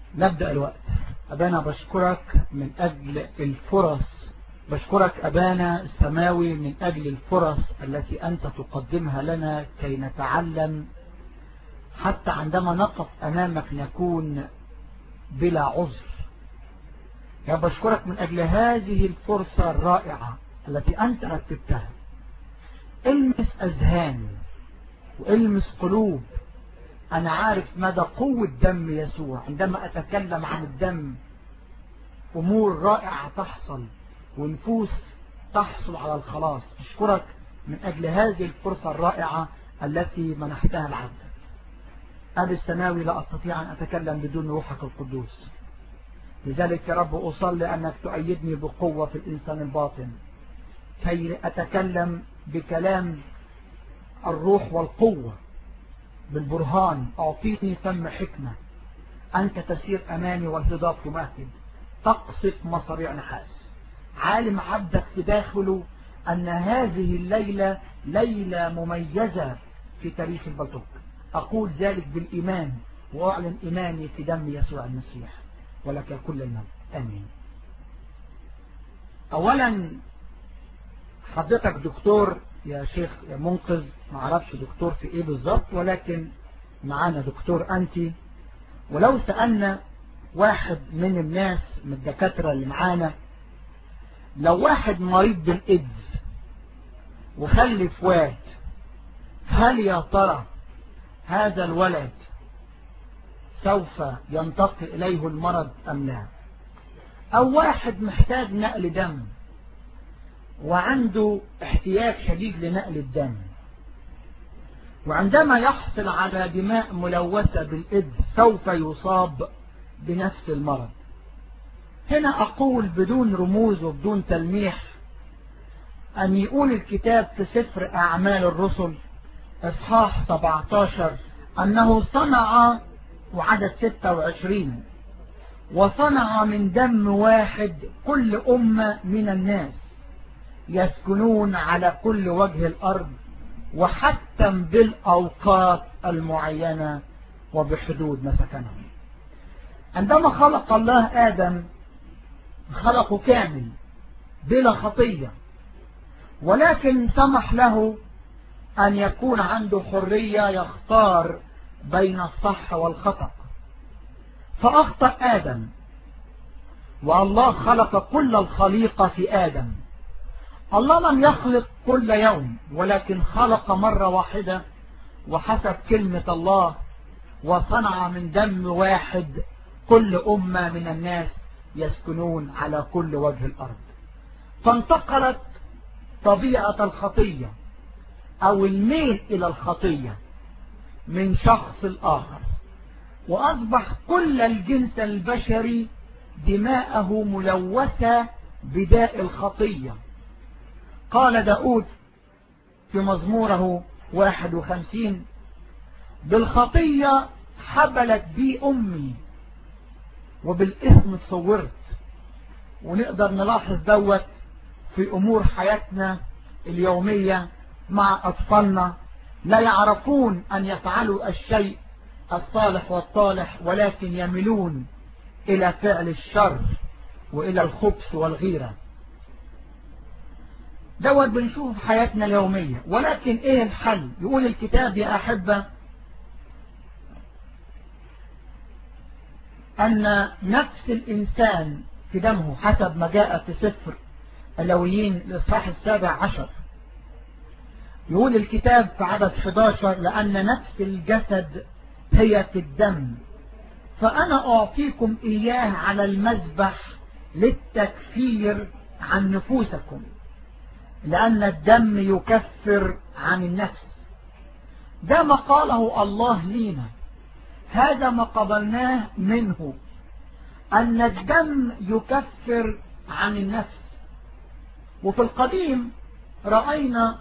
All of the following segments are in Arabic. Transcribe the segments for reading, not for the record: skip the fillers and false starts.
نبدأ الوقت. أبانا بشكرك من أجل الفرص، بشكرك أبانا السماوي من أجل الفرص التي أنت تقدمها لنا كي نتعلم، حتى عندما نقف أمامك نكون بلا عذر. يا بشكرك من أجل هذه الفرصة الرائعة التي أنت رتبتها. المس أذهان والمس قلوب. أنا عارف مدى قوة دم يسوع. عندما أتكلم عن الدم أمور رائعة تحصل ونفوس تحصل على الخلاص. أشكرك من أجل هذه الفرصة الرائعة التي منحتها العبد. أبي السماوي لا أستطيع أن أتكلم بدون روحك القدوس، لذلك يا رب أصلي أنك تؤيدني بقوة في الإنسان الباطن كي أتكلم بكلام الروح والقوة بالبرهان. أعطيني فم حكمة. أنت تسير أمامي والهضاب تمهد، تقصف مصاريع نحاس. عالم عبدك في داخله أن هذه الليلة ليلة مميزة في تاريخ البلطوك. أقول ذلك بالإيمان وأعلن إيماني في دم يسوع المسيح، ولك كل المجد. آمين. أولا حضرتك دكتور يا شيخ يا منقذ، ما اعرفش دكتور في ايه بالظبط، ولكن معانا دكتور أنتي. ولو سألنا واحد من الناس من الدكاترة اللي معانا، لو واحد مريض بالإيدز وخلف واد، هل يا ترى هذا الولد سوف ينتقل إليه المرض أم لا؟ أو واحد محتاج نقل دم وعنده احتياج شديد لنقل الدم، وعندما يحصل على دماء ملوثة بالإيدز سوف يصاب بنفس المرض. هنا أقول بدون رموز وبدون تلميح أن يقول الكتاب في سفر أعمال الرسل إصحاح 17 أنه صنع، وعدد 26، وصنع من دم واحد كل أمة من الناس يسكنون على كل وجه الأرض، وحتم بالأوقات المعينة وبحدود مسكنهم. عندما خلق الله آدم خلقه كامل بلا خطية، ولكن سمح له أن يكون عنده حرية يختار بين الصح والخطأ. فأخطأ آدم، والله خلق كل الخليقة في آدم. الله لم يخلق كل يوم، ولكن خلق مرة واحدة وحسب كلمة الله، وصنع من دم واحد كل أمة من الناس يسكنون على كل وجه الأرض. فانتقلت طبيعة الخطية أو الميل إلى الخطية من شخص الآخر، وأصبح كل الجنس البشري دماءه ملوثة بداء الخطية. قال داود في مزموره 51: بالخطية حبلت بي أمي وبالإثم تصورت. ونقدر نلاحظ دوت في أمور حياتنا اليومية مع أطفالنا، لا يعرفون أن يفعلوا الشيء الصالح والطالح، ولكن يميلون إلى فعل الشر وإلى الخبث والغيرة. دوت بنشوف في حياتنا اليومية. ولكن إيه الحل؟ يقول الكتاب يا أحبة أن نفس الإنسان في دمه، حسب ما جاء في سفر اللاويين الإصحاح 17. يقول الكتاب في عدد 11: لأن نفس الجسد هي في الدم، فأنا أعطيكم إياه على المذبح للتكفير عن نفوسكم، لأن الدم يكفر عن النفس. ده ما قاله الله لينا، هذا ما قبلناه منه، أن الدم يكفر عن النفس. وفي القديم رأينا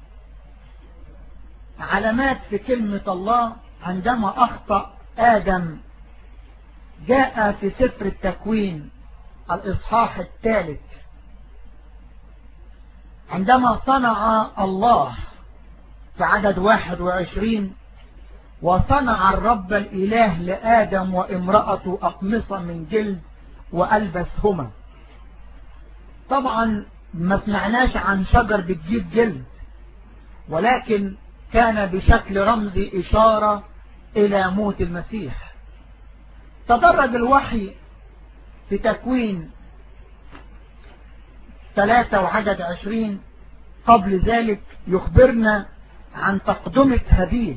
علامات في كلمة الله. عندما أخطأ آدم جاء في سفر التكوين الإصحاح 3، عندما صنع الله في عدد 21 وصنع الرب الإله لآدم وامرأته أقمصة من جلد وألبسهما. طبعا ما سمعناش عن شجر بتجيب جلد، ولكن كان بشكل رمزي إشارة إلى موت المسيح. تدرج الوحي في تكوين 3 وعدد 20 قبل ذلك يخبرنا عن تقدمة هابيل.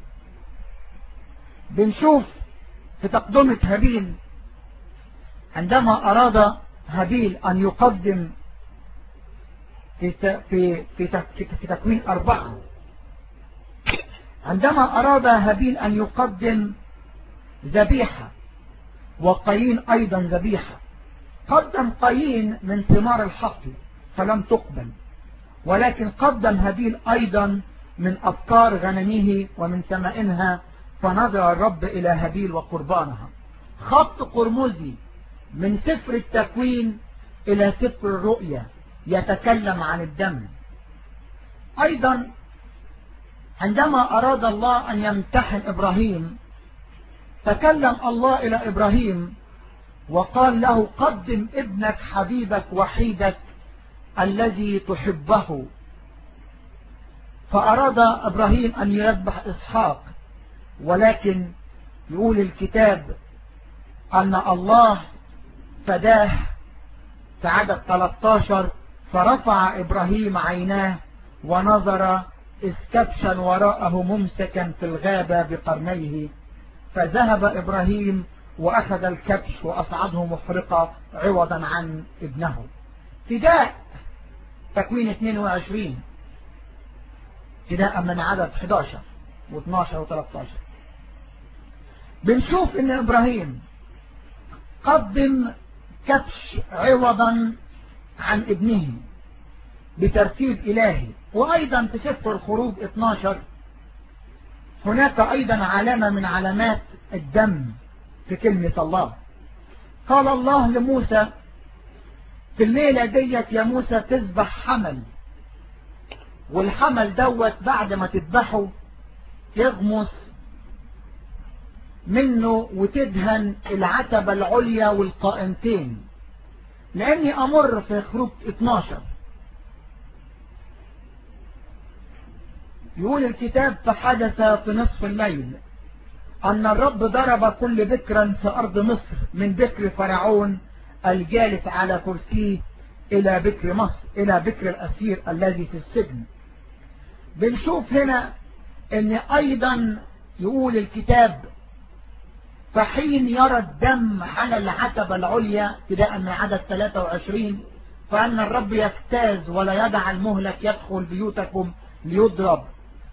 بنشوف في تقدمة هابيل عندما أراد هابيل أن يقدم في تكوين 4، عندما أراد هابيل أن يقدم ذبيحة وقايين أيضا ذبيحة، قدم قايين من ثمار الحقل فلم تقبل، ولكن قدم هابيل أيضا من أبكار غنمه ومن سمائنها، فنظر الرب إلى هابيل وقربانها. خط قرمزي من سفر التكوين إلى سفر الرؤيا يتكلم عن الدم. أيضا عندما أراد الله أن يمتحن إبراهيم، تكلم الله إلى إبراهيم وقال له: قدم ابنك حبيبك وحيدك الذي تحبه. فأراد إبراهيم أن يذبح إسحاق، ولكن يقول الكتاب أن الله فداه في عدد 13: فرفع إبراهيم عيناه ونظر إذ كبشا وراءه ممسكا في الغابة بقرنيه، فذهب إبراهيم وأخذ الكبش وأصعده محرقة عوضا عن ابنه. فداء تكوين 22 فداء من عدد 11 و12 و13. بنشوف ان إبراهيم قدم كبش عوضا عن ابنه بترتيب إلهي. وأيضا في سفر الخروج 12 هناك أيضا علامة من علامات الدم في كلمة الله. قال الله لموسى: في الليلة ديت يا موسى تذبح حمل، والحمل دوت بعد ما تذبحه يغمس منه وتدهن العتبة العليا والقائمتين. لأني أمر في خروج 12 يقول الكتاب: فحدث في نصف الليل أن الرب ضرب كل بكرا في أرض مصر، من بكر فرعون الجالس على كرسيه إلى بكر مصر، إلى بكر الأسير الذي في السجن. بنشوف هنا أن أيضا يقول الكتاب: فحين يرى الدم على العتبة العليا ابتداء من عدد 23 فأن الرب يجتاز ولا يدع المهلك يدخل بيوتكم ليضرب.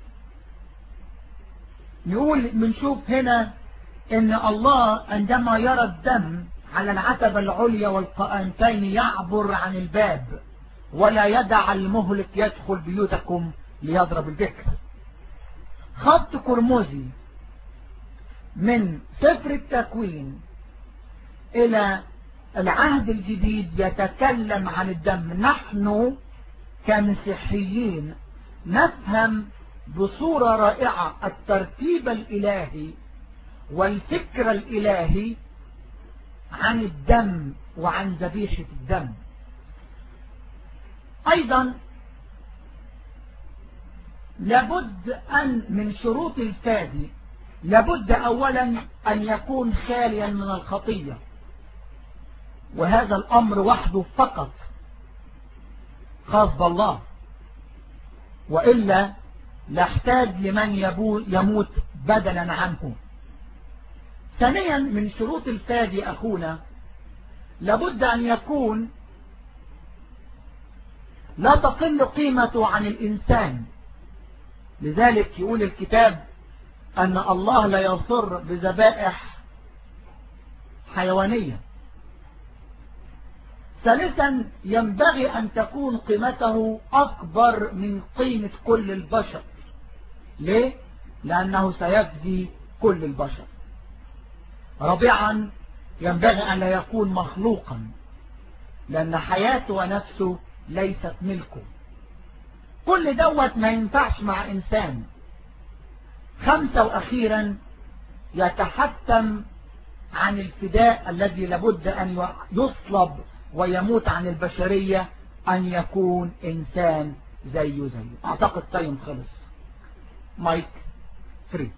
بنشوف هنا ان الله عندما يرى الدم على العتبة العليا والقائمتين يعبر عن الباب ولا يدع المهلك يدخل بيوتكم ليضرب البكر. خط قرمزي من سفر التكوين إلى العهد الجديد يتكلم عن الدم. نحن كمسيحيين نفهم بصورة رائعة الترتيب الإلهي والفكر الإلهي عن الدم وعن ذبيحة الدم. أيضا لابد أن من شروط الفادي لابد أولا أن يكون خاليا من الخطية، وهذا الأمر وحده فقط خاص بالله، وإلا نحتاج لمن يموت بدلا عنه. ثانيا من شروط الفادي أخونا لابد أن يكون لا تقل قيمته عن الإنسان. لذلك يقول الكتاب أن الله لا يصر بذبائح حيوانية. ثالثا ينبغي أن تكون قيمته أكبر من قيمة كل البشر. ليه؟ لأنه سيفدي كل البشر. رابعا ينبغي أن لا يكون مخلوقا، لأن حياته ونفسه ليست ملكه. كل دوت ما ينفعش مع إنسان. 5 وأخيرا يتحتم عن الفداء الذي لابد أن يصلب ويموت عن البشرية أن يكون إنسان زيه. أعتقد تايم خلص. مايك فري.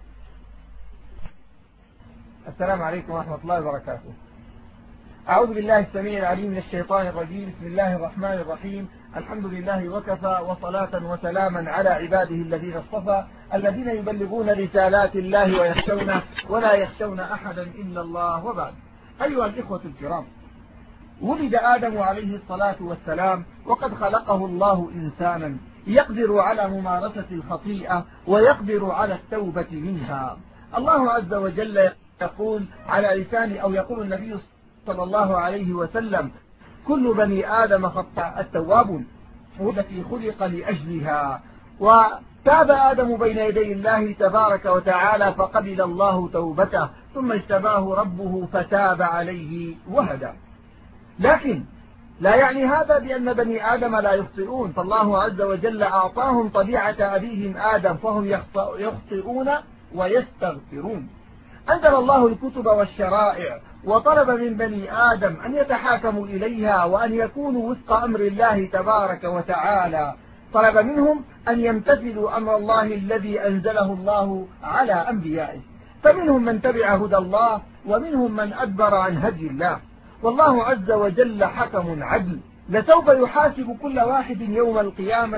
السلام عليكم ورحمة الله وبركاته. أعوذ بالله السميع العليم من الشيطان الرجيم. بسم الله الرحمن الرحيم. الحمد لله وكفى، وصلاة وسلاما على عباده الذين اصطفى، الذين يبلغون رسالات الله ويخشونه ولا يخشون أحدا إلا الله. وبعد، أيها الإخوة الكرام، ولد آدم عليه الصلاة والسلام وقد خلقه الله إنسانا يقدر على ممارسة الخطيئة ويقدر على التوبة منها. الله عز وجل يقول على لسان، أو يقول النبي صلى الله عليه وسلم: كل بني آدم خطاء التواب التي خلق لأجلها. وتاب آدم بين يدي الله تبارك وتعالى فقبل الله توبته، ثم اجتباه ربه فتاب عليه وهدى. لكن لا يعني هذا بأن بني آدم لا يخطئون، فالله عز وجل أعطاهم طبيعة أبيهم آدم، فهم يخطئون ويستغفرون. أنزل الله الكتب والشرائع وطلب من بني آدم أن يتحاكموا إليها وأن يكونوا وفق أمر الله تبارك وتعالى. طلب منهم أن يمتثلوا أمر الله الذي أنزله الله على أنبيائه، فمنهم من تبع هدى الله ومنهم من أدبر عن هدي الله. والله عز وجل حكم عدل، لسوف يحاسب كل واحد يوم القيامة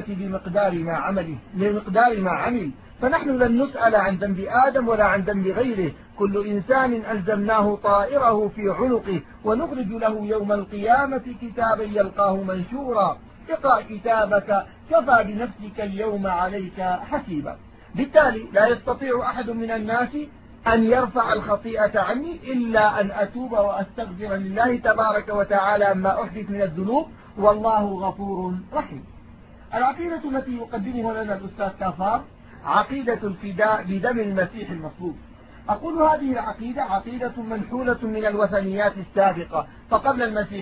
بمقدار ما عمل، فنحن لن نسأل عن ذنب آدم ولا عن ذنب غيره. كل إنسان ألزمناه طائره في عنقه ونخرج له يوم القيامة كتابا يلقاه منشورا. اقرأ كتابك كفى بنفسك اليوم عليك حسيبا. بالتالي لا يستطيع أحد من الناس أن يرفع الخطيئة عني إلا أن أتوب وأستغفر لله تبارك وتعالى ما أحدث من الذنوب، والله غفور رحيم. العقيدة التي يقدمها لنا الأستاذ كافار عقيدة الفداء بدم المسيح المصلوب. أقول هذه العقيدة عقيدة منحولة من الوثنيات السابقة، فقبل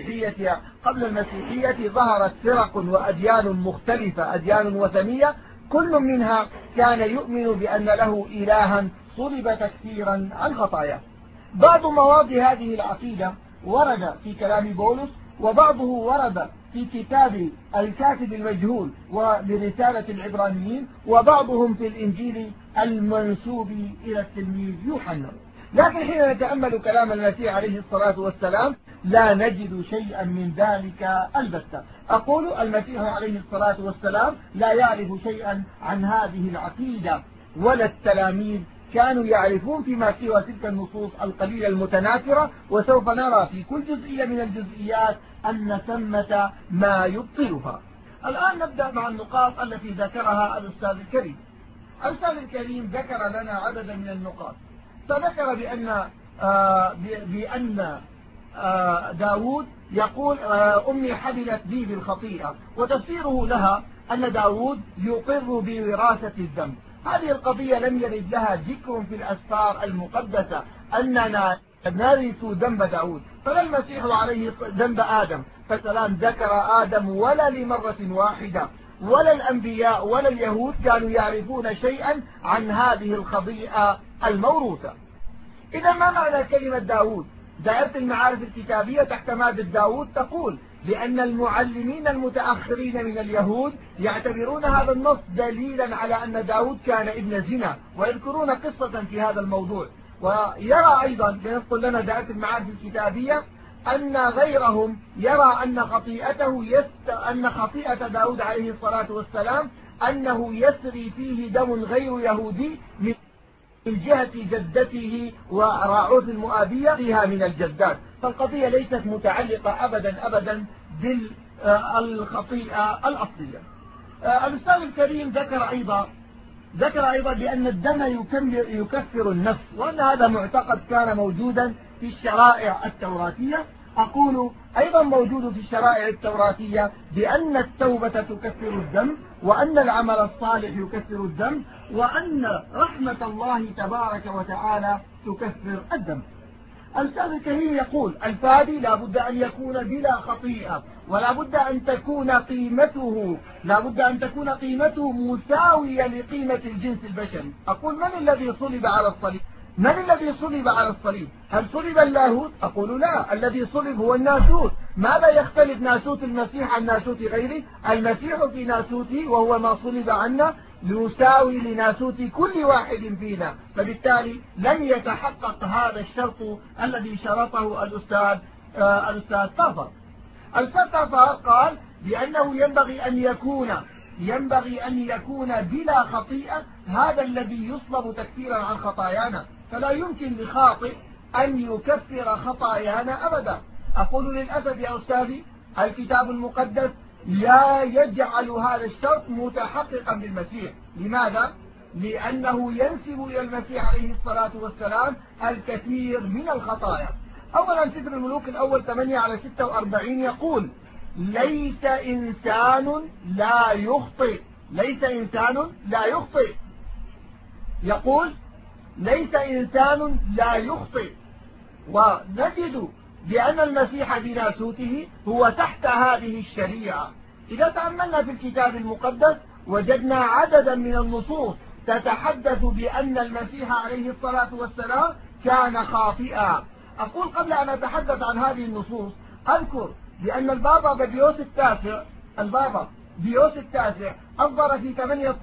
المسيحية ظهرت فرق وأديان مختلفة، أديان وثنية، كل منها كان يؤمن بأن له إلها صلب تكفيرا عن خطاياه. بعض مواضع هذه العقيدة ورد في كلام بولس، وبعضه ورد في كتاب الكاتب المجهول ولرسالة العبرانيين، وبعضهم في الإنجيل المنسوب إلى التلميذ يوحنا. لكن حين نتأمل كلام المسيح عليه الصلاة والسلام لا نجد شيئا من ذلك البتة. أقول المسيح عليه الصلاة والسلام لا يعرف شيئا عن هذه العقيدة، ولا التلاميذ كانوا يعرفون فيما سوى تلك النصوص القليلة المتناثرة، وسوف نرى في كل جزئية من الجزئيات أن ثمة ما يبطلها. الآن نبدأ مع النقاط التي ذكرها الأستاذ الكريم. الأستاذ الكريم ذكر لنا عددا من النقاط، فذكر بأن داود يقول أمي حبلت بي بالخطيئة، وتفسيره لها أن داود يقر بوراثة الذنب. هذه القضية لم يرد لها ذكر في الأسفار المقدسة أننا نرث ذنب داود، فلا المسيح عليه ذنب آدم فسلام ذكر آدم ولا لمرة واحدة، ولا الأنبياء ولا اليهود كانوا يعرفون شيئا عن هذه الخطيئة الموروثة. إذا ما معنى كلمة داود؟ دائرة المعارف الكتابية تحت مادة داود تقول لأن المعلمين المتأخرين من اليهود يعتبرون هذا النص دليلا على أن داود كان ابن زنا، ويذكرون قصة في هذا الموضوع. ويرى أيضا ينقل لنا دائرة المعارف الكتابية أن غيرهم يرى أن خطيئة داود عليه الصلاة والسلام أنه يسري فيه دم غير يهودي من جهة جدته وراعوث المؤابية فيها من الجدات، فالقضية ليست متعلقة أبدا بالخطيئة الأصلية. الأستاذ الكريم ذكر أيضا بأن الدم يكفر النفس، وأن هذا معتقد كان موجودا في الشرائع التوراتية. أقول أيضا موجود في الشرائع التوراتية بأن التوبة تكفر الذنب، وأن العمل الصالح يكفر الذنب، وأن رحمة الله تبارك وتعالى تكفر الذنب. الأستاذ الكريم يقول الفادي لا بد أن يكون بلا خطيئة، ولا بد أن تكون قيمته مساوية لقيمة الجنس البشري. أقول من الذي صلب على الصليب؟ هل صلب اللاهوت؟ أقول لا، الذي صلب هو الناسوت. ماذا يختلف ناسوت المسيح عن ناسوت غيره؟ المسيح في ناسوته وهو ما صلب عنا يساوي لناسوت كل واحد فينا، فبالتالي لن يتحقق هذا الشرط الذي شرطه الأستاذ طافر. الأستاذ طافر قال بأنه ينبغي أن يكون بلا خطيئة، هذا الذي يصلب تكفيرا عن خطايانا، فلا يمكن لخاطئ أن يكفر خطايانا أبدا. أقول للأسف يا أستاذي الكتاب المقدس لا يجعل هذا الشرط متحققا بالمسيح. لماذا؟ لأنه ينسب إلى المسيح عليه الصلاة والسلام الكثير من الخطايا. أولا سفر الملوك الأول 8:46 يقول ليس إنسان لا يخطئ. يقول ليس إنسان لا يخطئ. ونجد بأن المسيح بناسوته هو تحت هذه الشريعة. إذا تأملنا في الكتاب المقدس وجدنا عددا من النصوص تتحدث بأن المسيح عليه الصلاة والسلام كان خاطئا. أقول قبل أن أتحدث عن هذه النصوص أذكر بأن البابا بيوس التاسع أصدر في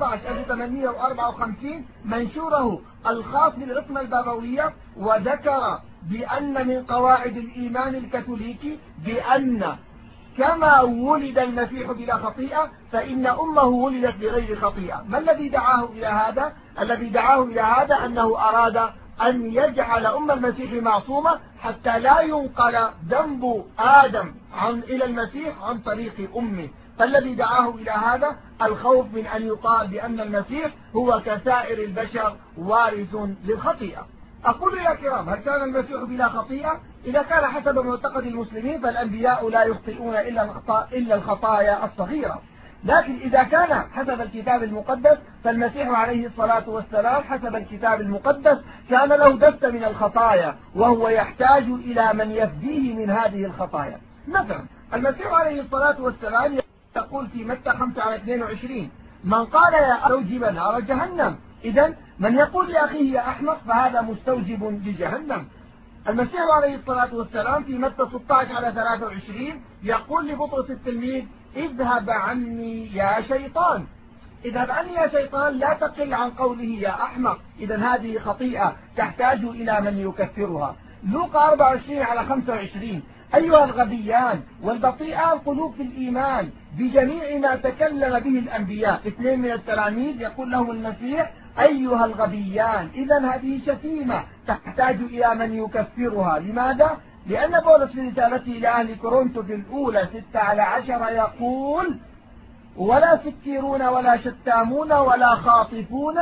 18/1854 منشوره الخاص بالعصمة البابوية، وذكر بأن من قواعد الإيمان الكاثوليكي بأن كما ولد المسيح بلا خطيئة فإن أمه ولدت بغير خطيئة. ما الذي دعاه إلى هذا؟ الذي دعاه إلى هذا أنه أراد أن يجعل أم المسيح معصومة حتى لا ينقل ذنب آدم إلى المسيح عن طريق أمه. فالذي دعاه إلى هذا الخوف من أن يقال بأن المسيح هو كسائر البشر وارث للخطيئة. أقول يا كرام، هل كان المسيح بلا خطيئة؟ إذا كان حسب معتقد المسلمين فالأنبياء لا يخطئون إلا الخطايا الصغيرة. لكن إذا كان حسب الكتاب المقدس فالمسيح عليه الصلاة والسلام حسب الكتاب المقدس كان له دست من الخطايا، وهو يحتاج إلى من يفديه من هذه الخطايا. مثلا المسيح عليه الصلاة والسلام يقول في متى 5:22 من قال يا أستوجب نار جهنم. إذن من يقول لأخيه يا أحمق فهذا مستوجب لجهنم. المسيح عليه الصلاة والسلام في متى 16:23 يقول لبطرس التلميذ اذهب عني يا شيطان. اذهب عني يا شيطان لا تقل عن قوله يا أحمق. إذن هذه خطيئة تحتاج إلى من يكفرها. لوقا 24:25 أيها الغبيان والبطيئة القلوب في الإيمان بجميع ما تكلم به الأنبياء. 2 من التلاميذ يقول لهم المسيح أيها الغبيان. إذن هذه شتيمة تحتاج إلى من يكفرها. لماذا؟ لأن بولس في رسالته لأهل كورنثوس الأولى 6:10 يقول ولا سكيرون ولا شتامون ولا خاطفون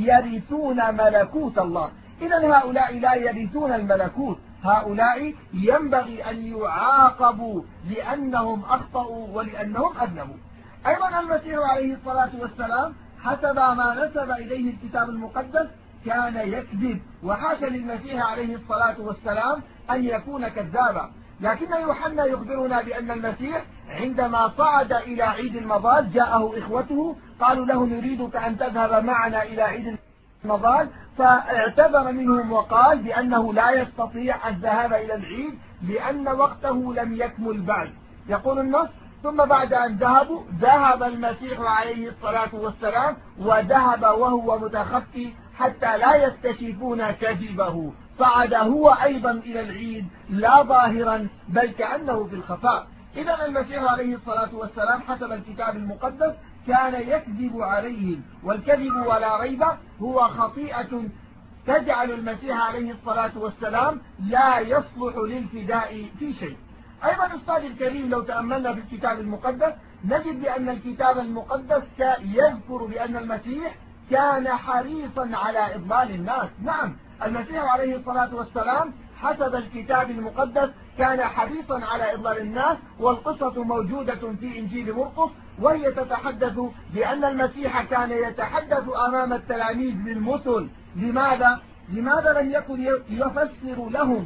يرثون ملكوت الله. إذن هؤلاء لا يرثون الملكوت، هؤلاء ينبغي أن يعاقبوا لأنهم أخطأوا ولأنهم أذنبوا. أيضا المسيح عليه الصلاة والسلام حسب ما نسب إليه الكتاب المقدس كان يكذب، وحاشا للمسيح عليه الصلاة والسلام أن يكون كذابا. لكن يوحنا يخبرنا بأن المسيح عندما صعد إلى عيد المظال جاءه إخوته قالوا له نريدك أن تذهب معنا إلى عيد المظال، فاعتذر منهم وقال بأنه لا يستطيع الذهاب إلى العيد لأن وقته لم يكمل بعد. يقول النص ثم بعد أن ذهبوا ذهب المسيح عليه الصلاة والسلام وذهب وهو متخفي حتى لا يكتشفون كذبه، صعد هو أيضا إلى العيد لا ظاهرا بل كأنه في الخفاء. إذا المسيح عليه الصلاة والسلام حسب الكتاب المقدس كان يكذب عليهم، والكذب ولا ريب هو خطيئة تجعل المسيح عليه الصلاة والسلام لا يصلح للفداء في شيء. أيضا أستاذ الكريم لو تأملنا في الكتاب المقدس نجد بأن الكتاب المقدس يذكر بأن المسيح كان حريصا على إضلال الناس. نعم، المسيح عليه الصلاة والسلام حسب الكتاب المقدس كان حريصا على إضلال الناس، والقصة موجودة في إنجيل مرقس وهي تتحدث بأن المسيح كان يتحدث أمام التلاميذ بالمثل. لماذا لم يكن يفسر لهم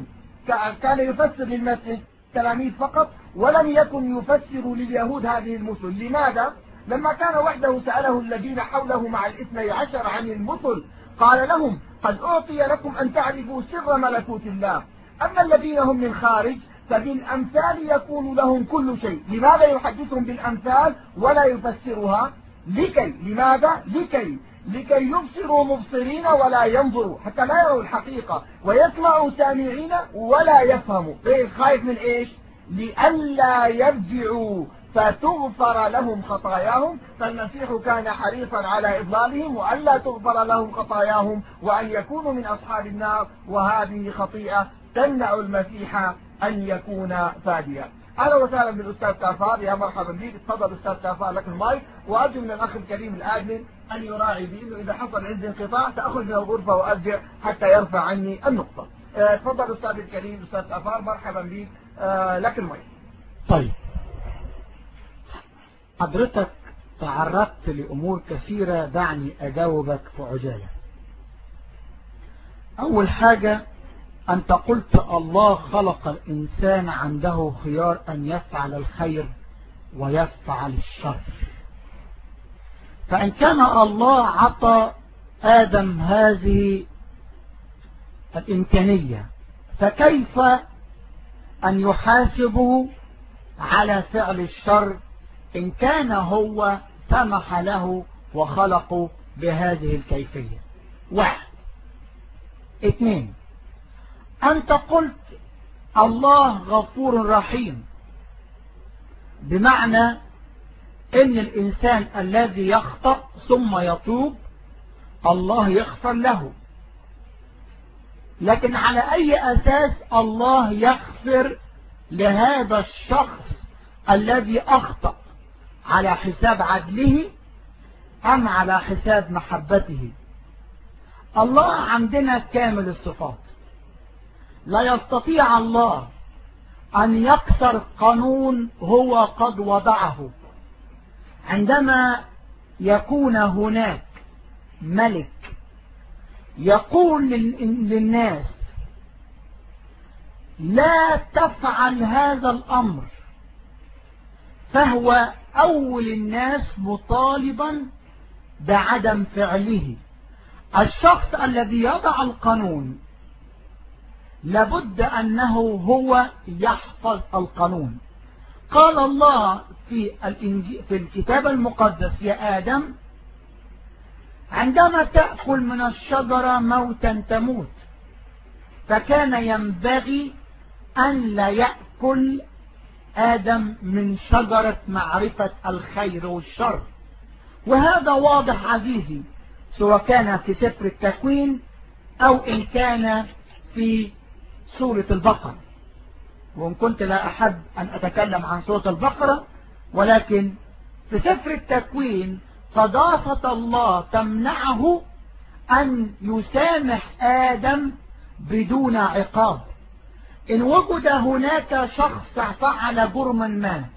كان يفسر للتلاميذ فقط، ولم يكن يفسر لليهود هذه المثل. لماذا؟ لما كان وحده سأله الذين حوله مع 12 عن المثل، قال لهم: قد أعطي لكم أن تعرفوا سر ملكوت الله، أما الذين هم من خارج فبالأمثال يكون لهم كل شيء. لماذا يحدثهم بالأمثال ولا يفسرها؟ لماذا؟ لكي يبصروا مبصرين ولا ينظروا، حتى لا يروا الحقيقة، ويسمعوا سامعين ولا يفهموا. خايف من إيش؟ لئلا يرجعوا فتغفر لهم خطاياهم. فالمسيح كان حريصا على إضلالهم وألا تغفر لهم خطاياهم وأن يكونوا من أصحاب النار، وهذه خطيئة تمنع المسيح أن يكون فاديا. أهلا وسهلا بالأستاذ تافار، يا مرحبا بك. تفضل أستاذ تافار، لك المايك. وأرجو من الأخ الكريم الآدمن أن يراعي بي إنه إذا حصل عندي انقطاع سأخرج من الغرفة وأرجع حتى يرفع عني النقطة. تفضل أستاذ الكريم أستاذ تافار، مرحبا بك، لك المايك. طيب، حضرتك تعرضت لأمور كثيرة، دعني أجاوبك في عجالة. أول حاجة، أنت قلت الله خلق الإنسان عنده خيار أن يفعل الخير ويفعل الشر. فإن كان الله عطى آدم هذه الإمكانية، فكيف أن يحاسبه على فعل الشر إن كان هو سمح له وخلقه بهذه الكيفية؟ 1. 2. أنت قلت الله غفور رحيم، بمعنى إن الإنسان الذي يخطأ ثم يتوب الله يغفر له. لكن على أي أساس الله يغفر لهذا الشخص الذي أخطأ؟ على حساب عدله أم على حساب محبته؟ الله عندنا كامل الصفات، لا يستطيع الله أن يكسر قانون هو قد وضعه. عندما يكون هناك ملك يقول للناس لا تفعل هذا الأمر، فهو أول الناس مطالبا بعدم فعله. الشخص الذي يضع القانون لابد أنه هو يحفظ القانون. قال الله في الكتاب المقدس: يا آدم، عندما تأكل من الشجرة موتا تموت. فكان ينبغي أن لا يأكل آدم من شجرة معرفة الخير والشر، وهذا واضح عزيزي، سواء كان في سفر التكوين أو إن كان في سورة البقرة. وإن كنت لا أحب أن أتكلم عن سورة البقرة، ولكن في سفر التكوين قداسة الله تمنعه أن يسامح آدم بدون عقاب. إن وجد هناك شخص فعل جرما ما،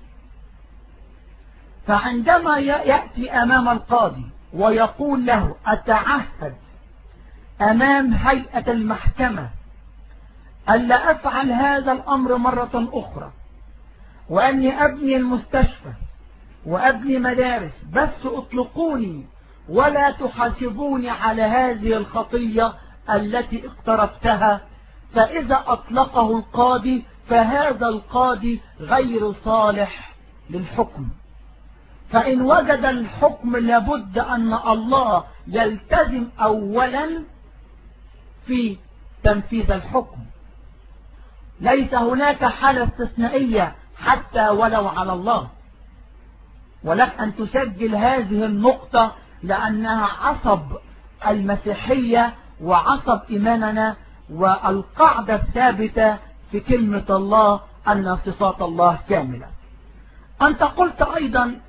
فعندما يأتي أمام القاضي ويقول له: أتعهد أمام هيئة المحكمة ألا أفعل هذا الأمر مرة أخرى، وأني أبني المستشفى وأبني مدارس، بس اطلقوني ولا تحاسبوني على هذه الخطية التي اقترفتها. فإذا أطلقه القاضي فهذا القاضي غير صالح للحكم. فإن وجد الحكم لابد أن الله يلتزم أولا في تنفيذ الحكم. ليس هناك حالة استثنائية حتى ولو على الله. ولك أن تسجل هذه النقطة لأنها عصب المسيحية وعصب إيماننا، والقاعدة الثابتة في كلمة الله أن صفات الله كاملة. أنت قلت أيضا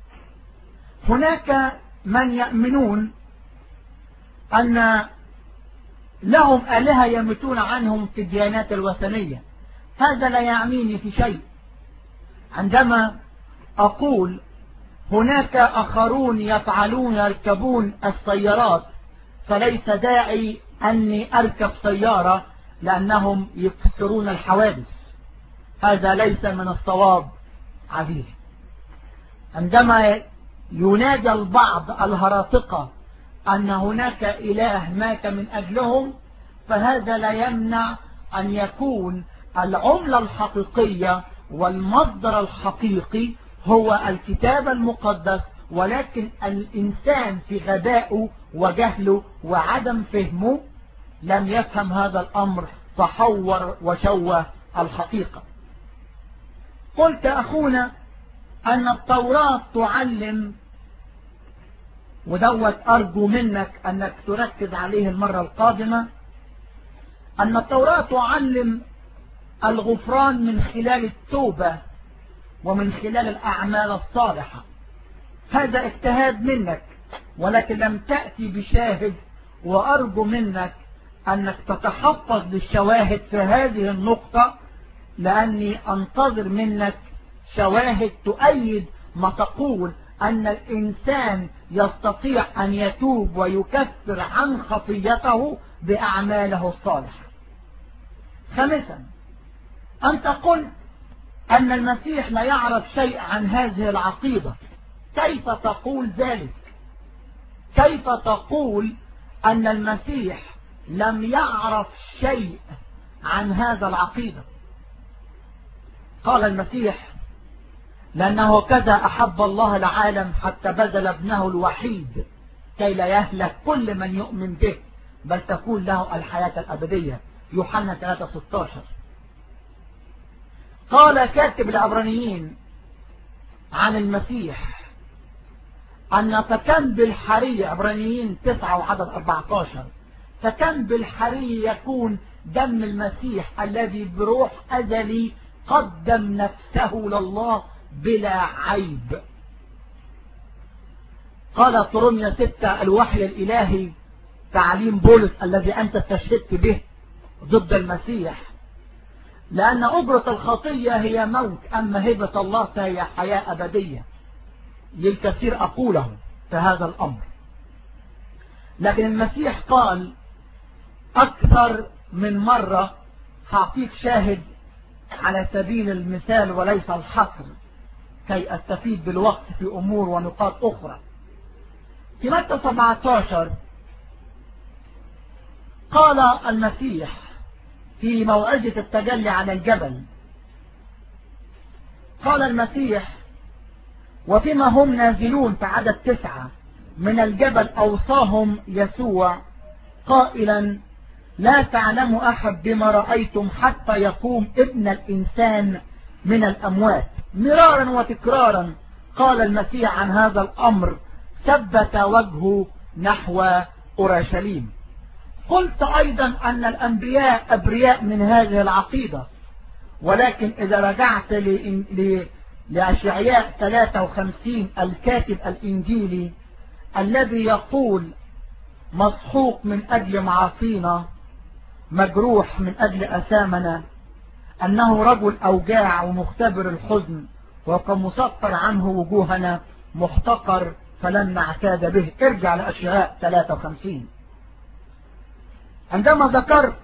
هناك من يؤمنون أن لهم آلهة يمتون عنهم في الديانات الوثنية. هذا لا يعنيني في شيء. عندما أقول هناك آخرون يركبون السيارات، فليس داعي أني أركب سيارة لأنهم يفسرون الحوادث. هذا ليس من الصواب عزيز. عندما ينادى البعض الهراطقة أن هناك إله مات من أجلهم، فهذا لا يمنع أن يكون العملة الحقيقية والمصدر الحقيقي هو الكتاب المقدس، ولكن الإنسان في غبائه وجهله وعدم فهمه لم يفهم هذا الأمر فحور وشوه الحقيقة. قلت أخونا أن التوراة تعلم، ودوت أرجو منك أنك تركز عليه المرة القادمة، أن التوراة تعلم الغفران من خلال التوبة ومن خلال الأعمال الصالحة. هذا اجتهاد منك، ولكن لم تأتي بشاهد، وأرجو منك أنك تتحفظ للشواهد في هذه النقطة، لأني أنتظر منك شواهد تؤيد ما تقول أن الإنسان يستطيع أن يتوب ويكفر عن خطيته بأعماله الصالحة. خامسا، أنت قلت أن المسيح لا يعرف شيء عن هذه العقيدة. كيف تقول ذلك؟ كيف تقول أن المسيح لم يعرف شيء عن هذا العقيدة؟ قال المسيح: لأنه كذا أحب الله العالم حتى بذل ابنه الوحيد كي لا يهلك كل من يؤمن به بل تكون له الحياة الأبدية. يوحنا 3:16. قال كاتب العبرانيين عن المسيح أن فكم بالحري، عبرانيين 9 وعدد 14، فكم بالحري يكون دم المسيح الذي بروح أزلي قدم نفسه لله بلا عيب. قال طرمية 6: الوحي الإلهي تعليم بولس الذي أنت استشهدت به ضد المسيح، لأن أجرة الخطية هي موت، أما هبة الله فهي حياة أبدية. للكثير أقوله في هذا الأمر، لكن المسيح قال أكثر من مرة، هعطيك شاهد على سبيل المثال وليس الحصر كي أستفيد بالوقت في أمور ونقاط أخرى. في متى 17 قال المسيح في موعظة التجلي على الجبل، قال المسيح: وفيما هم نازلون في عدد 9 من الجبل أوصاهم يسوع قائلا: لا تعلم أحد بما رأيتم حتى يقوم ابن الإنسان من الأموات. مرارا وتكرارا قال المسيح عن هذا الأمر، ثبت وجهه نحو أورشليم. قلت أيضا أن الأنبياء أبرياء من هذه العقيدة، ولكن إذا رجعت لأشعياء 53 الكاتب الإنجيلي الذي يقول: مسحوق من أجل معاصينا، مجروح من أجل أثامنا، أنه رجل أوجاع ومختبر الحزن، وقد مسطر عنه وجوهنا، محتقر فلن نعتاد به. ارجع لأشعياء 53. عندما ذكرت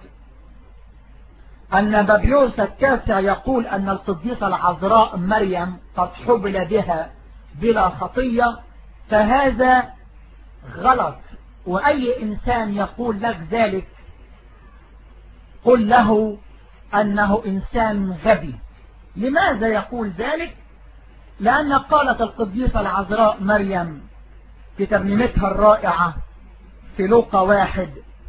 أن بابليوس التاسع يقول أن القديسة العذراء مريم قد حبل بها بلا خطية، فهذا غلط، وأي إنسان يقول لك ذلك قل له أنه إنسان غبي. لماذا يقول ذلك؟ لأن قالت القديسة العذراء مريم في ترنيمتها الرائعة في لوقا 1،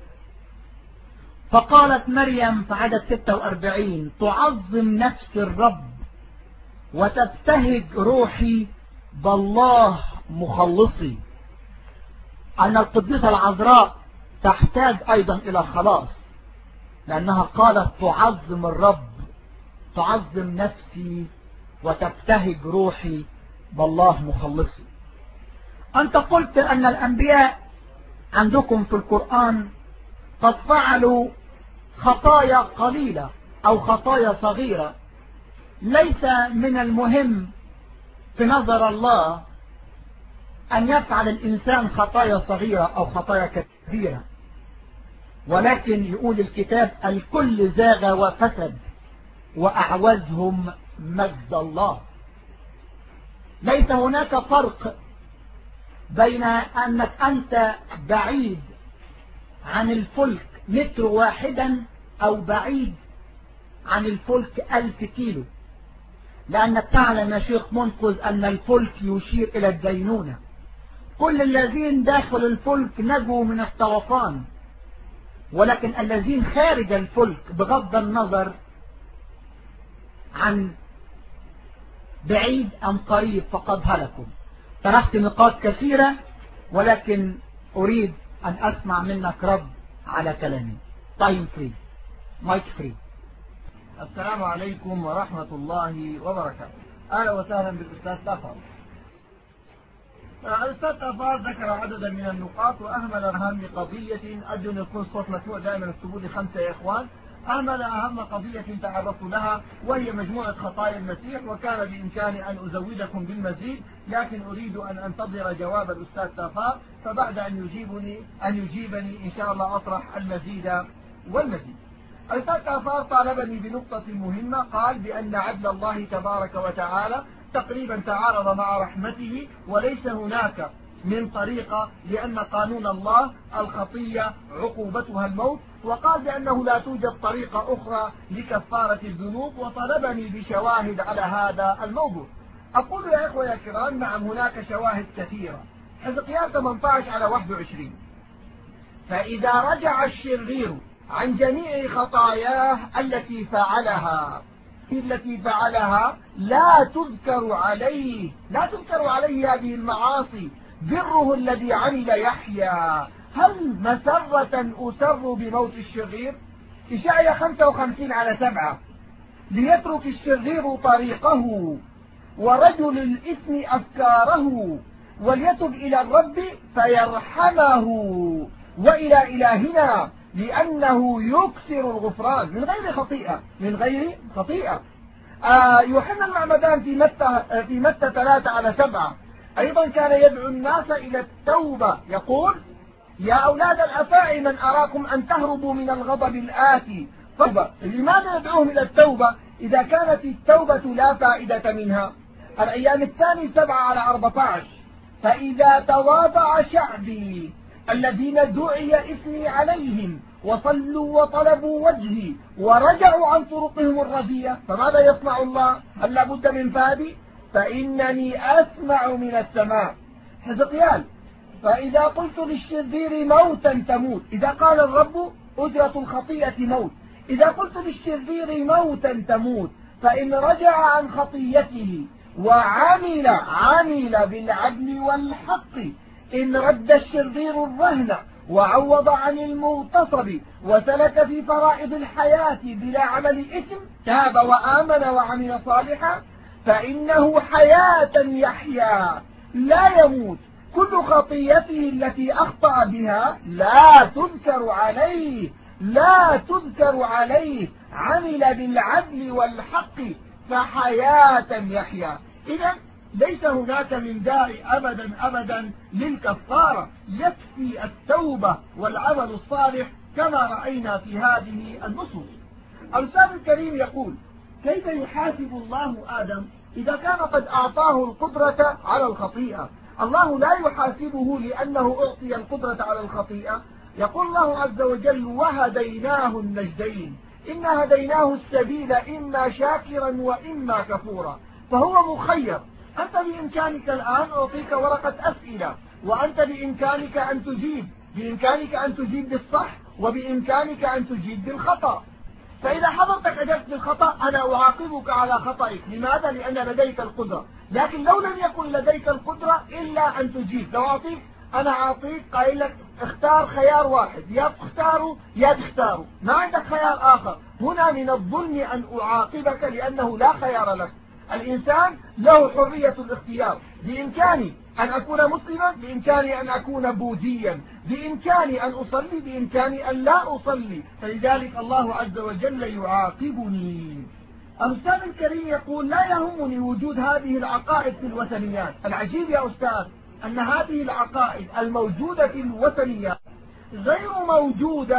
فقالت مريم في عدد 46: تعظم نفس الرب وتبتهج روحي بالله مخلصي. أن القديسة العذراء تحتاج أيضا إلى خلاص، لأنها قالت تعظم الرب، تعظم نفسي وتبتهج روحي بالله مخلصي. أنت قلت أن الأنبياء عندكم في القرآن قد فعلوا خطايا قليلة أو خطايا صغيرة. ليس من المهم في نظر الله أن يفعل الإنسان خطايا صغيرة أو خطايا كبيرة، ولكن يقول الكتاب الكل زاغ وفسد وأعوزهم مجد الله. ليس هناك فرق بين أنك أنت بعيد عن الفلك متر واحدا أو بعيد عن الفلك 1000 كيلو، لأنك تعلم يا شيخ منقذ أن الفلك يشير إلى الدينونة. كل الذين داخل الفلك نجوا من الطوفان، ولكن الذين خارج الفلك بغض النظر عن بعيد أم قريب فقد هلكوا. طرحت نقاط كثيرة، ولكن أريد أن أسمع منك رد على كلامي. تايم فري، مايك فري. السلام عليكم ورحمة الله وبركاته. أهلا وسهلا بالأستاذ تفاضل. الأستاذ تفاضل ذكر عددا من النقاط وأهمل أهم قضية. أرجو أن يكون صوت مسموع دائما، اكتبوا لي 5 يا إخوان. أهمل أهم قضية تعرضت لها وهي مجموعة خطايا المسيح، وكان بإمكاني أن أزودكم بالمزيد، لكن أريد أن أنتظر جواب الأستاذ تفاضل، فبعد أن يجيبني إن شاء الله أطرح المزيد والمزيد. الأستاذ تفاضل طالبني بنقطة مهمة، قال بأن عدل الله تبارك وتعالى تقريبا تعارض مع رحمته، وليس هناك من طريقة، لأن قانون الله الخطية عقوبتها الموت، وقال بأنه لا توجد طريقة أخرى لكفارة الذنوب، وطلبني بشواهد على هذا الموضوع. أقول يا إخوة يا كرام، نعم هناك شواهد كثيرة. حزقيال 18 على 21: فإذا رجع الشرير عن جميع خطاياه التي فعلها لا تذكر عليه هذه المعاصي، بره الذي عمل يحيى، هل مسرة أسر بموت الشرير؟ إشعيا 55 على 7: ليترك الشرير طريقه ورجل الإثم أفكاره، وليتب إلى الرب فيرحمه وإلى إلهنا لأنه يكثر الغفران من غير خطيئة. يوحنا المعمدان في متى 3 على 7 أيضا كان يدعو الناس إلى التوبة، يقول: يا أولاد الأفاعي من أراكم أن تهربوا من الغضب الآتي. طيب لماذا يدعوهم إلى التوبة إذا كانت التوبة لا فائدة منها؟ الأيام الثاني 7 على 14: فإذا تواضع شعبي الذين دعي اسمي عليهم وصلوا وطلبوا وجهي ورجعوا عن طرقهم الرديئة، فماذا يصنع الله؟ هل لابد من فادي؟ فإنني أسمع من السماء. حزقيال: فإذا قلت للشرير موتا تموت، إذا قال الرب أجرة الخطيئة موت، إذا قلت للشرير موتا تموت، فإن رجع عن خطيته وعمل بالعدل والحق، إن رد الشرير الرهن وعوض عن المغتصب وسلك في فرائض الحياة بلا عمل إثم، تاب وآمن وعمل صالحا، فإنه حياة يحيا لا يموت، كل خطيته التي أخطأ بها لا تذكر عليه، عمل بالعدل والحق فحياة يحيا. إذن ليس هناك من داعي أبدا للكفارة، يكفي التوبة والعمل الصالح كما رأينا في هذه النصوص. الأستاذ الكريم يقول: كيف يحاسب الله آدم إذا كان قد أعطاه القدرة على الخطيئة؟ الله لا يحاسبه لأنه أعطي القدرة على الخطيئة. يقول الله عز وجل: وهديناه النجدين، إنا هديناه السبيل إما شاكرا وإما كفورا. فهو مخير. أنت بإمكانك الآن أعطيك ورقة أسئلة، وأنت بإمكانك أن تجيب بالصح، وبإمكانك أن تجيب بالخطأ. فإذا حضرتك أجبت بالخطأ أنا أعاقبك على خطأك. لماذا؟ لأن لديك القدرة. لكن لو لم يكن لديك القدرة إلا أن تجيب، لو أنا أعطيك قايل لك اختار خيار واحد، يا تختاره يا تختاره، ما عندك خيار آخر، هنا من الظلم أن أعاقبك لأنه لا خيار لك. الإنسان له حرية الاختيار. بإمكاني أن أكون مسلما، بإمكاني أن أكون بوذيا، بإمكاني أن أصلي، بإمكاني أن لا أصلي، فلذلك الله عز وجل يعاقبني. الأستاذ الكريم يقول: لا يهمني وجود هذه العقائد في الوثنيات. العجيب يا أستاذ أن هذه العقائد الموجودة في الوثنيات غير موجودة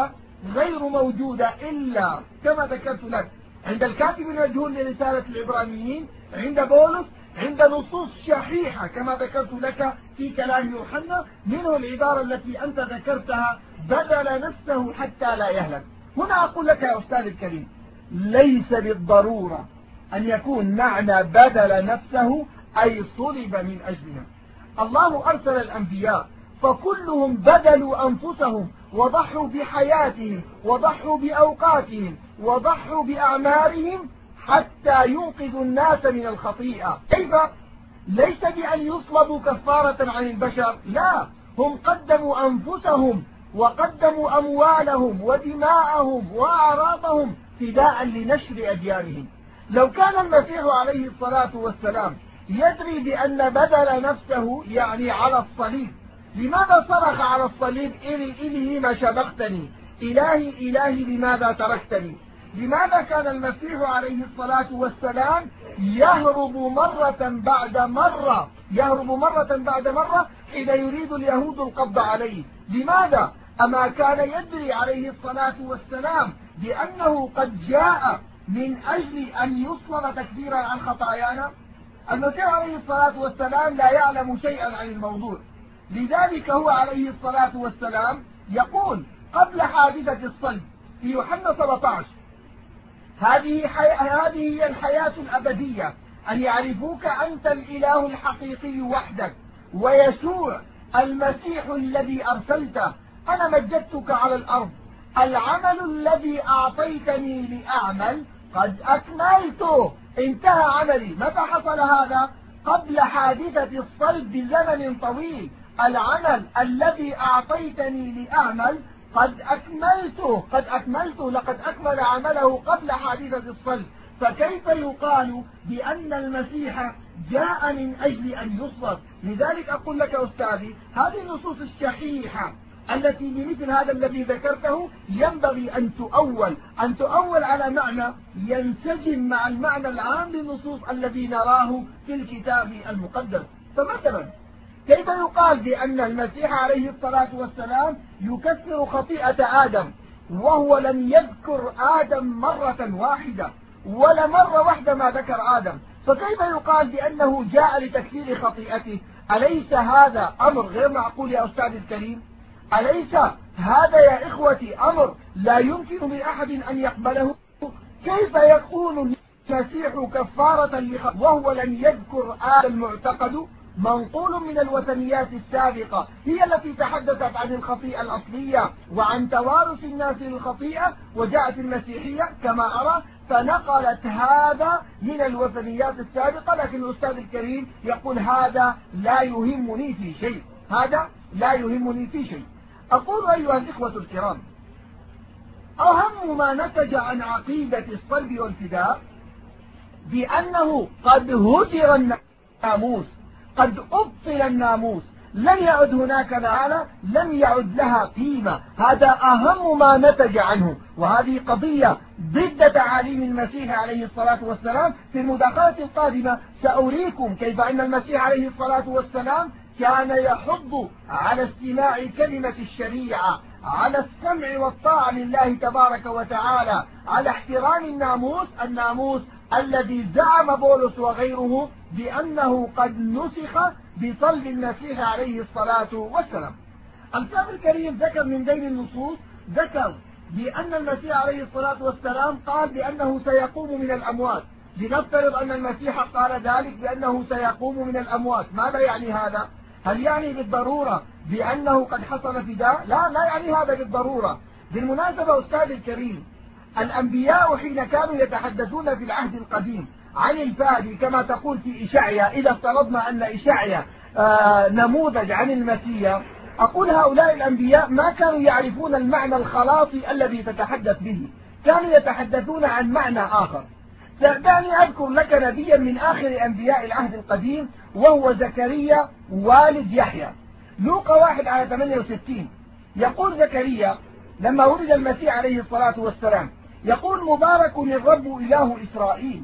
غير موجودة إلا كما ذكرت لك عند الكاتب المجهول لرسالة العبرانيين، عند بولس، عند نصوص شحيحة كما ذكرت لك في كلام يوحنا، منه العبارة التي أنت ذكرتها: بذل نفسه حتى لا يهلك. هنا أقول لك يا أستاذ الكريم، ليس بالضرورة أن يكون معنى بذل نفسه أي صلب من أجلها. الله أرسل الأنبياء فكلهم بذلوا أنفسهم وضحوا بحياتهم وضحوا بأوقاتهم وضحوا بأعمارهم حتى ينقذوا الناس من الخطيئة. كيف؟ ليس بأن يصلبوا كفارة عن البشر، لا، هم قدموا أنفسهم وقدموا أموالهم ودماءهم وأعراضهم فداء لنشر أديانهم. لو كان المسيح عليه الصلاة والسلام يدري بأن بذل نفسه يعني على الصليب، لماذا صرخ على الصليب: إلهي ما شبقتني، إلهي إلهي لماذا تركتني؟ لماذا كان المسيح عليه الصلاة والسلام يهرب مرة بعد مرة إذا يريد اليهود القبض عليه؟ لماذا؟ أما كان يدري عليه الصلاة والسلام بأنه قد جاء من أجل أن يصلب تكفيرا عن خطايانا؟ المسيح عليه الصلاة والسلام لا يعلم شيئا عن الموضوع، لذلك هو عليه الصلاة والسلام يقول قبل حادثة الصلب في يوحنا 17: هذه هي الحياة الأبدية، أن يعرفوك أنت الإله الحقيقي وحدك ويسوع المسيح الذي أرسلته. أنا مجدتك على الأرض، العمل الذي أعطيتني لأعمل قد أكملته، انتهى عملي. متى حصل هذا؟ قبل حادثة الصلب بزمن طويل. العمل الذي أعطيتني لأعمل قد أكملته، لقد أكمل عمله قبل حادثة الصلب. فكيف يقال بأن المسيح جاء من أجل أن يصلب؟ لذلك أقول لك أستاذي، هذه النصوص الشحيحة التي بمثل هذا الذي ذكرته ينبغي أن تؤول على معنى ينسجم مع المعنى العام للنصوص الذي نراه في الكتاب المقدس. فمثلا كيف يقال بأن المسيح عليه الصلاة والسلام يكفر خطيئة آدم وهو لم يذكر آدم مرة واحدة، ولا مرة واحدة ما ذكر آدم؟ فكيف يقال بأنه جاء لتكفير خطيئته؟ أليس هذا أمر غير معقول يا أستاذ الكريم؟ أليس هذا يا إخوتي أمر لا يمكن لأحد أن يقبله؟ كيف يكون المسيح كفارة وهو لم يذكر آدم؟ المعتقد منقول من الوثنيات السابقة، هي التي تحدثت عن الخطيئة الأصلية وعن توارث الناس للخطيئة، وجاءت المسيحية كما أرى فنقلت هذا من الوثنيات السابقة. لكن الأستاذ الكريم يقول هذا لا يهمني في شيء، هذا لا يهمني في شيء. أقول أيها الإخوة الكرام، أهم ما نتج عن عقيدة الصلب والفداء بأنه قد هدر الناموس، قد أبطل الناموس، لم يعد هناك نعالة، لم يعد لها قيمة. هذا أهم ما نتج عنه، وهذه قضية ضد تعاليم المسيح عليه الصلاة والسلام. في المداخلة القادمة سأريكم كيف أن المسيح عليه الصلاة والسلام كان يحض على استماع كلمة الشريعة، على السمع والطاعة لله تبارك وتعالى، على احترام الناموس الذي زعم بولس وغيره بأنه قد نسخ بصلب المسيح عليه الصلاة والسلام. الكتاب الكريم ذكر من بين النصوص، ذكر بأن المسيح عليه الصلاة والسلام قال بأنه سيقوم من الأموات. لنفترض أن المسيح قال ذلك بأنه سيقوم من الأموات، ماذا يعني هذا؟ هل يعني بالضرورة بأنه قد حصل فداء؟ لا يعني هذا بالضرورة. بالمناسبة أستاذ الكريم، الأنبياء حين كانوا يتحدثون في العهد القديم عن الفادي كما تقول في إشعيا، إذا افترضنا أن إشعيا نموذج عن المسيح، أقول هؤلاء الأنبياء ما كانوا يعرفون المعنى الخلاصي الذي تتحدث به، كانوا يتحدثون عن معنى آخر. دعني أذكر لك نبيا من آخر أنبياء العهد القديم وهو زكريا والد يحيى. لوقا 1:68 يقول زكريا لما ولد المسيح عليه الصلاة والسلام، يقول مبارك الرب إله إسرائيل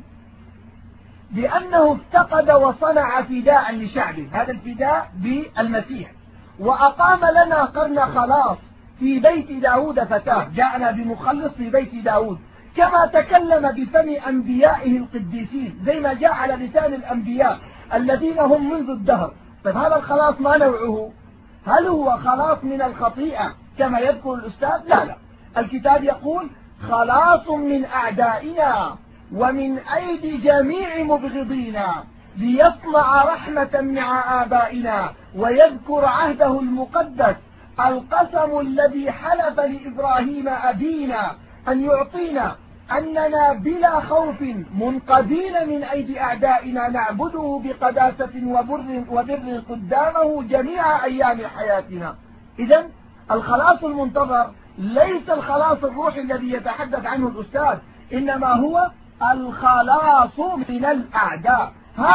لأنه افتقد وصنع فداء لشعبه، هذا الفداء بالمسيح، وأقام لنا قرن خلاص في بيت داود فتاه، جاءنا بمخلص في بيت داود، كما تكلم بفم أنبيائه القديسين زي ما جاء على لسان الأنبياء الذين هم منذ الدهر. طيب هذا الخلاص ما نوعه؟ هل هو خلاص من الخطيئة كما يذكر الأستاذ؟ لا، الكتاب يقول خلاص من أعدائنا ومن أيدي جميع مبغضينا، ليصنع رحمة مع آبائنا ويذكر عهده المقدس، القسم الذي حلف لإبراهيم أبينا أن يعطينا، أننا بلا خوف منقذين من أيدي أعدائنا نعبده بقداسة وبر قدامه جميع أيام حياتنا. إذن الخلاص المنتظر ليس الخلاص الروحي الذي يتحدث عنه الأستاذ، إنما هو الخلاص من الأعداء.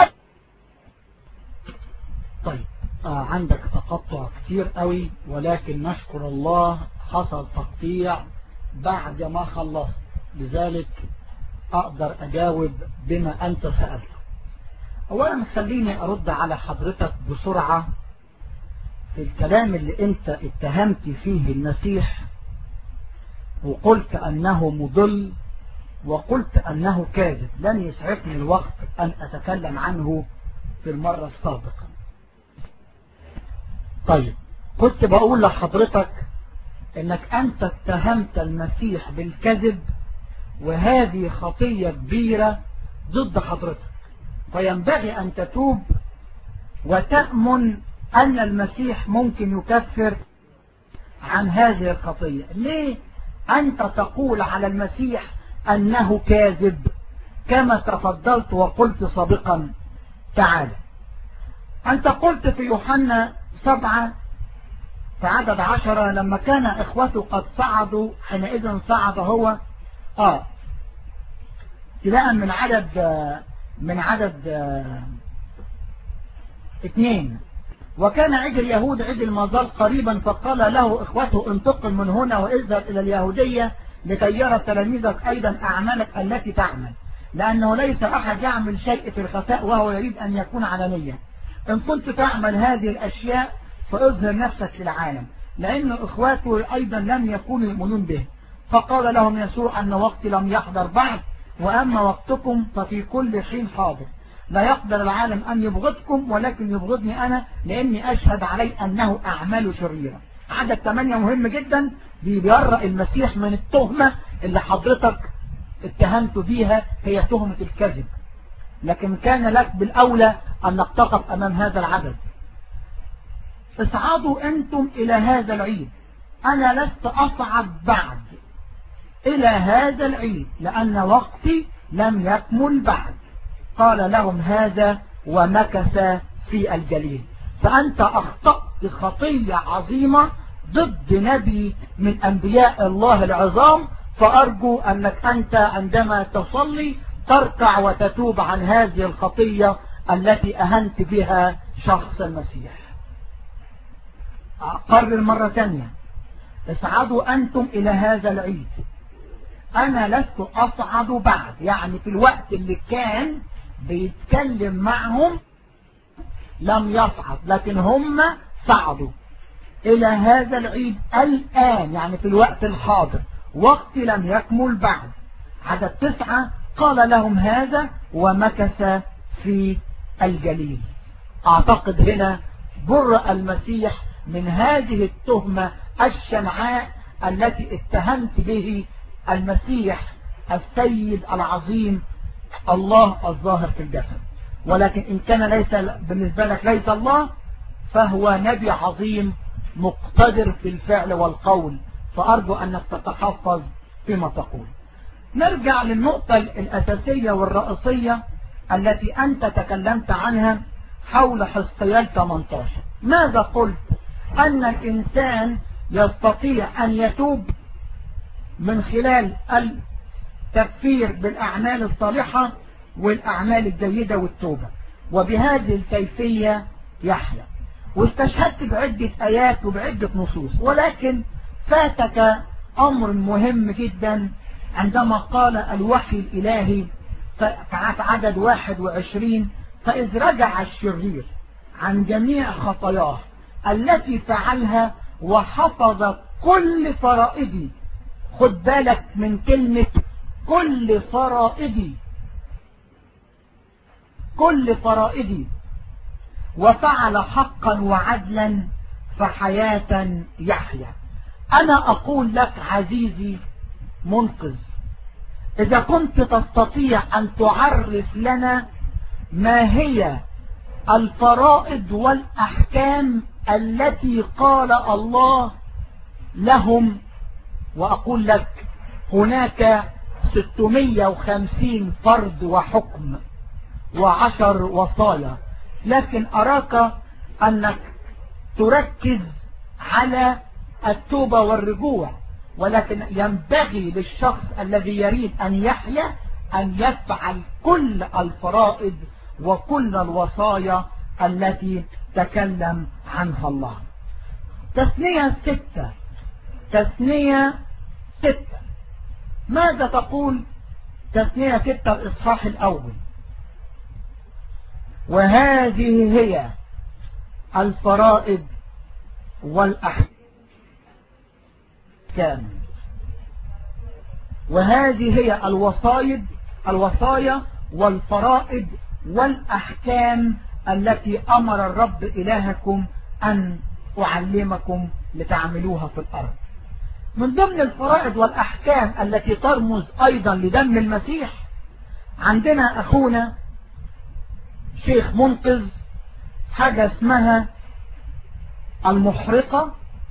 طيب عندك تقطع كتير قوي، ولكن نشكر الله حصل تقطيع بعد ما خلصت، لذلك أقدر أجاوب بما أنت سألته. أولا خليني أرد على حضرتك بسرعة في الكلام اللي أنت اتهمت فيه المسيح، وقلت أنه مضل وقلت أنه كاذب. لن يسعفني الوقت أن أتكلم عنه في المرة السابقة. طيب كنت بقول لحضرتك انك انت اتهمت المسيح بالكذب، وهذه خطية كبيرة ضد حضرتك، فينبغي ان تتوب وتأمن ان المسيح ممكن يكفر عن هذه الخطية. ليه انت تقول على المسيح انه كاذب كما تفضلت وقلت سابقا؟ تعالى، انت قلت في يوحنا 7 في عدد 10 لما كان إخوته قد صعدوا، حينئذ صعد هو ابتداء من عدد 2. وكان عجل يهود عجل ما زال قريبا، فقال له إخوته انتقل من هنا واذهب إلى اليهودية لكي يرى تلاميذك أيضا أعمالك التي تعمل، لأنه ليس أحد يعمل شيء في الخفاء وهو يريد أن يكون علانية. إن كنت تعمل هذه الأشياء فاظهر نفسك للعالم، لأن إخواته أيضا لم يكونوا يؤمنون به. فقال لهم يسوع أن وقتي لم يحضر بعد، وأما وقتكم ففي كل حين حاضر. لا يقدر العالم أن يبغضكم ولكن يبغضني أنا، لأني أشهد عليه أنه أعمال شريرة. عدد 8 مهم جدا، بيبرأ المسيح من التهمة اللي حضرتك اتهمت بيها، هي تهمة الكذب. لكن كان لك بالأولى أن نقتطف أمام هذا العدد. اصعدوا أنتم إلى هذا العيد، أنا لست أصعد بعد إلى هذا العيد لأن وقتي لم يكمل بعد. قال لهم هذا ومكث في الجليل. فأنت أخطأت خطية عظيمة ضد نبي من أنبياء الله العظام، فأرجو أنك أنت عندما تصلي تركع وتتوب عن هذه الخطية التي أهنت بها شخص المسيح. أقرر مرة ثانية، اصعدوا أنتم إلى هذا العيد، أنا لست أصعد بعد، يعني في الوقت اللي كان بيتكلم معهم لم يصعد، لكن هم صعدوا إلى هذا العيد الآن، يعني في الوقت الحاضر، وقت لم يكمل بعد. عدد 9 قال لهم هذا ومكث في الجليل. أعتقد هنا برأ المسيح من هذه التهمة الشنعاء التي اتهمت به المسيح السيد العظيم الله الظاهر في الجسد. ولكن إن كان ليس بالنسبة لك ليس الله، فهو نبي عظيم مقتدر في الفعل والقول، فأرجو أنك تتحفظ فيما تقول. نرجع للنقطة الأساسية والرئيسية التي أنت تكلمت عنها حول حزقيال 18. ماذا قلت؟ أن الإنسان يستطيع أن يتوب من خلال التكفير بالأعمال الصالحة والأعمال الجيدة والتوبة، وبهذه الكيفية يحيا. واستشهدت بعدة آيات وبعدة نصوص، ولكن فاتك أمر مهم جدا عندما قال الوحي الإلهي في عدد 21: فإذ رجع الشرير عن جميع خطاياه التي فعلها وحفظ كل فرائدي. خد بالك من كلمة كل فرائدي، كل فرائدي، وفعل حقا وعدلا فحياة يحيا. أنا أقول لك عزيزي منقذ، إذا كنت تستطيع أن تعرف لنا ما هي الفرائض والأحكام التي قال الله لهم، وأقول لك هناك 650 فرض وحكم و10 وصايا، لكن أراك أنك تركز على التوبة والرجوع، ولكن ينبغي للشخص الذي يريد أن يحيا أن يفعل كل الفرائض وكل الوصايا التي تكلم عنها الله. تثنية 6. تثنية 6 ماذا تقول؟ تثنية 6 الإصحاح الأول: وهذه هي الفرائض والأحكام، وهذه هي الوصايا والفرائض والأحكام التي أمر الرب إلهكم أن أعلمكم لتعملوها في الأرض. من ضمن الفرائض والأحكام التي ترمز أيضا لدم المسيح، عندنا أخونا شيخ منقذ حاجة اسمها المحرقة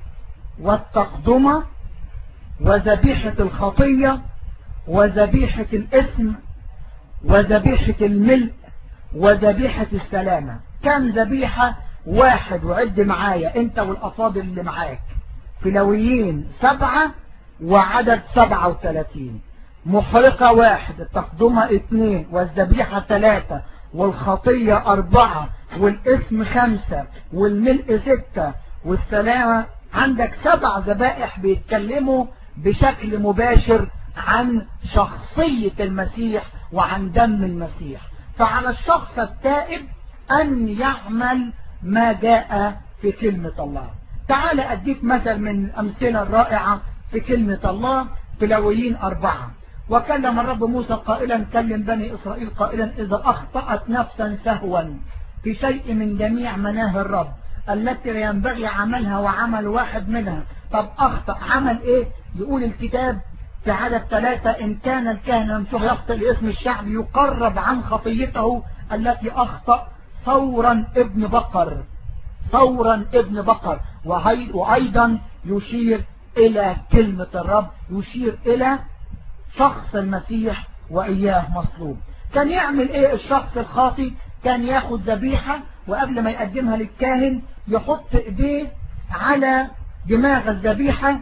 والتقدمة وذبيحة الخطية وذبيحة الإثم وذبيحة الملء وذبيحة السلامة. كم ذبيحة؟ 1. وعد معايا انت والأفاضل اللي معاك، في لويين 7 وعدد 37. محرقة 1، التقدمة 2، والذبيحة 3، والخطية 4، والإثم 5، والملء 6، والسلامة. عندك 7 ذبائح بيتكلموا بشكل مباشر عن شخصية المسيح وعن دم المسيح. فعلى الشخص التائب أن يعمل ما جاء في كلمة الله. تعال أديك مثل من الأمثلة الرائعة في كلمة الله في لويين 4. وكلم الرب موسى قائلا: كلم بني إسرائيل قائلا: إذا أخطأت نفسا سهوا في شيء من جميع مناهي الرب التي ينبغي عملها وعمل واحد منها. طب أخطأ، عمل إيه؟ يقول الكتاب في عدد 3: إن كان الكاهن ممسوح يخطئ لاسم الشعب يقرب عن خطيته التي أخطأ ثورا ابن بقر، ثورا ابن بقر. وأيضا يشير إلى كلمة الرب، يشير إلى شخص المسيح وإياه مصلوب. كان يعمل إيه الشخص الخاطئ؟ كان ياخد ذبيحة وقبل ما يقدمها للكاهن يحط إيديه على دماغ الذبيحة،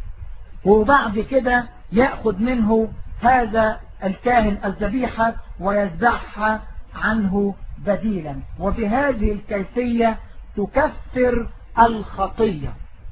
وبعد كده يأخذ منه هذا الكاهن الذبيحة ويذبحها عنه بديلا، وبهذه الكيفية تكفر الخطية.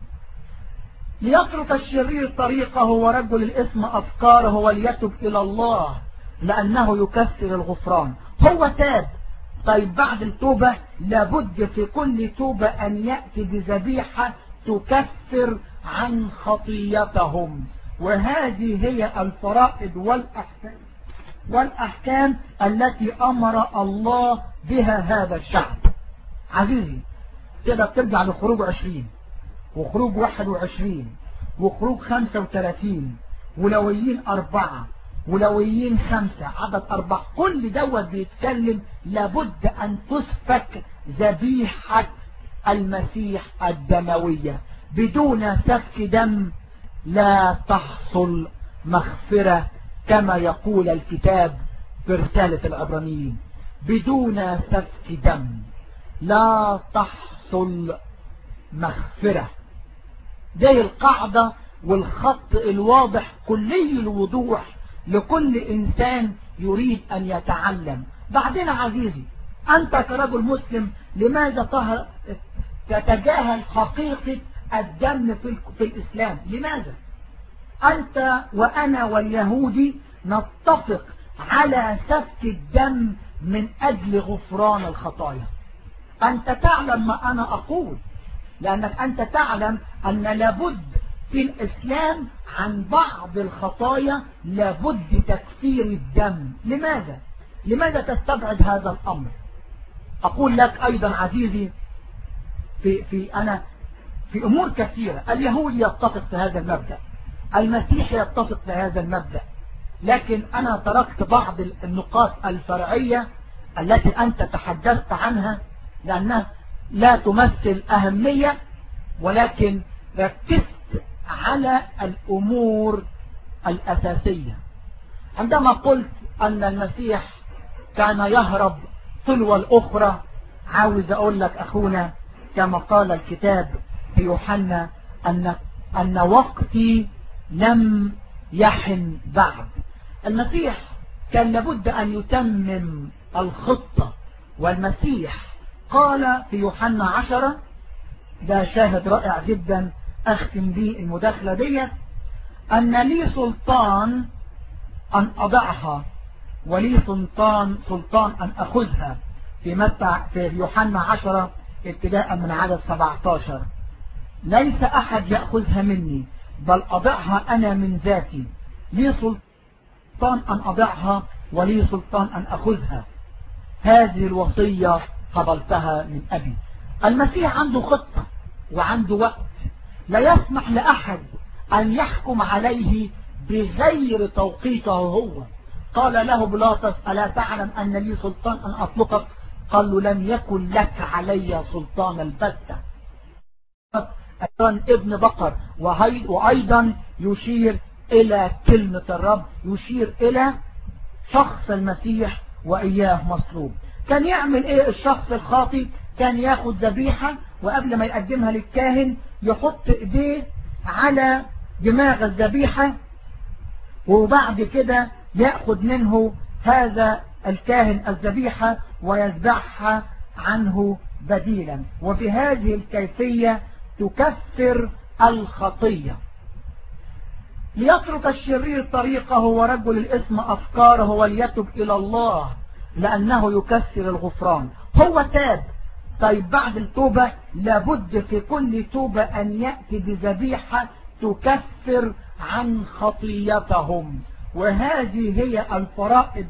ليترك الشرير طريقه ورجل الإثم أفكاره وليتب إلى الله لأنه يكفر الغفران. هو تاب. طيب بعد التوبة لابد في كل توبة أن يأتي بذبيحة تكفر عن خطيتهم. وهذه هي الفرائض والأحكام التي أمر الله بها هذا الشعب. عزيزي تقدر ترجع لخروج 20 وخروج 21 وخروج 35 ولويين 4 ولويين 5 عدد 4. كل دوت بيتكلم لابد أن تسفك ذبيحة المسيح الدموية. بدون سفك دم لا تحصل مغفرة كما يقول الكتاب في رسالة العبرانيين. بدون سفك دم لا تحصل مغفرة. دي القاعدة والخط الواضح كلي الوضوح لكل إنسان يريد أن يتعلم. بعدين عزيزي أنت كرجل مسلم لماذا تتجاهل حقيقة الدم في الإسلام؟ لماذا؟ أنت وأنا واليهودي نتفق على سفك الدم من أجل غفران الخطايا. أنت تعلم ما أنا أقول، لأنك أنت تعلم أن لابد في الإسلام عن بعض الخطايا لابد تكفير الدم. لماذا؟ لماذا تستبعد هذا الأمر؟ أقول لك أيضا عزيزي في أمور كثيرة. اليهود يتفق في هذا المبدأ، المسيح يتفق في هذا المبدأ، لكن أنا تركت بعض النقاط الفرعية التي أنت تحدثت عنها لأنها لا تمثل أهمية، ولكن ركزت على الأمور الأساسية. عندما قلت أن المسيح كان يهرب تلو الأخرى، عاوز أقول لك أخونا كما قال الكتاب في يوحنا أن وقتي لم يحن بعد. المسيح كان لابد أن يتمم الخطة، والمسيح قال في يوحنا 10، ده شاهد رائع جدا أختم به المداخلة دي، أن لي سلطان أن أضعها ولي سلطان أن أخذها، في يوحنا 10 ابتداء من عدد 17. ليس أحد يأخذها مني بل أضعها أنا من ذاتي، لي سلطان أن أضعها ولي سلطان أن أخذها، هذه الوصية قبلتها من أبي. المسيح عنده خطة وعنده وقت، لا يسمح لأحد أن يحكم عليه بغير توقيته هو. قال له بيلاطس ألا تعلم أن لي سلطان أن أطلقك؟ قال له لم يكن لك علي سلطان البتة. ابن بقر، وأيضا يشير إلى كلمة الرب، يشير إلى شخص المسيح وإياه مصلوب. كان يعمل إيه الشخص الخاطئ؟ كان ياخد ذبيحة وقبل ما يقدمها للكاهن يحط إيديه على دماغ الذبيحة، وبعد كده يأخذ منه هذا الكاهن الذبيحة ويذبحها عنه بديلا، وبهذه الكيفية تكفر الخطية. ليترك الشرير طريقه ورجل الإثم أفكاره وليتب إلى الله لأنه يكسر الغفران. هو تاب، طيب بعد التوبة لابد في كل توبة أن يأتي بذبيحة تكفر عن خطيتهم، وهذه هي الفرائض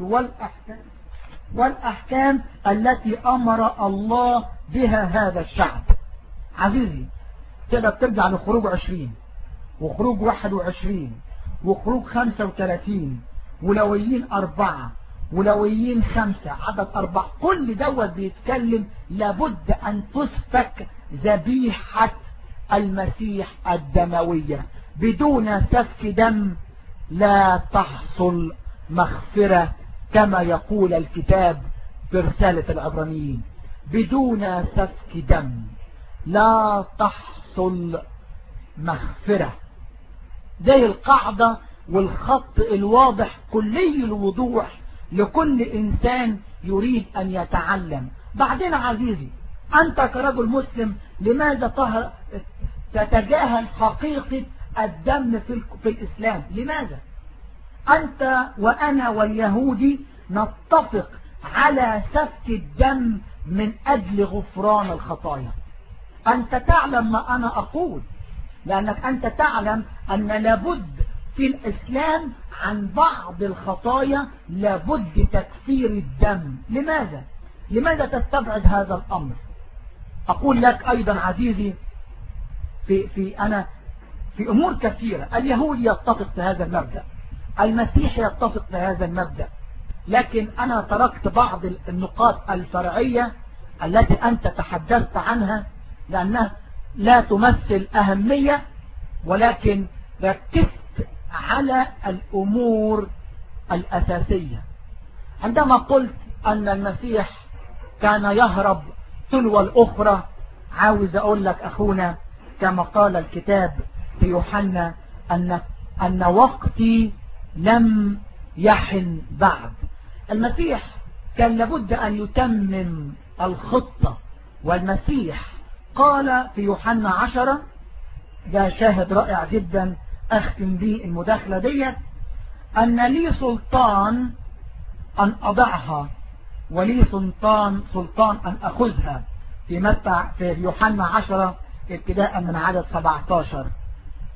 والأحكام التي أمر الله بها هذا الشعب. عزيزي تقدر ترجع لخروج 20 وخروج 21 وخروج 35 ولويين 4 ولويين 5 عدد 4، كل دوت بيتكلم لابد أن تسفك ذبيحة المسيح الدموية. بدون سفك دم لا تحصل مغفرة كما يقول الكتاب في رسالة العبرانيين، بدون سفك دم لا تحصل مغفرة. زي القاعدة والخط الواضح كلي الوضوح لكل إنسان يريد أن يتعلم. بعدين عزيزي أنت كرجل مسلم لماذا تتجاهل حقيقة الدم في الإسلام؟ لماذا؟ أنت وأنا واليهودي نتفق على سفك الدم من أجل غفران الخطايا. أنت تعلم ما أنا أقول، لأنك أنت تعلم أن لابد في الإسلام عن بعض الخطايا لابد تكفير الدم. لماذا؟ لماذا تستبعد هذا الأمر؟ أقول لك أيضا عزيزي في أمور كثيرة. اليهود يتفق في هذا المبدأ، المسيح يتفق في هذا المبدأ، لكن أنا تركت بعض النقاط الفرعية التي أنت تحدثت عنها لأنها لا تمثل أهمية، ولكن ركزت على الأمور الأساسية. عندما قلت أن المسيح كان يهرب تلو الأخرى، عاوز أقول لك أخونا كما قال الكتاب في يوحنا أن وقتي لم يحن بعد. المسيح كان لابد أن يتمم الخطة، والمسيح قال في يوحنا 10، ده شاهد رائع جدا أختم به المداخلة دي، أن لي سلطان أن أضعها ولي سلطان أن أخذها، في يوحنا 10 ابتداء من عدد 17.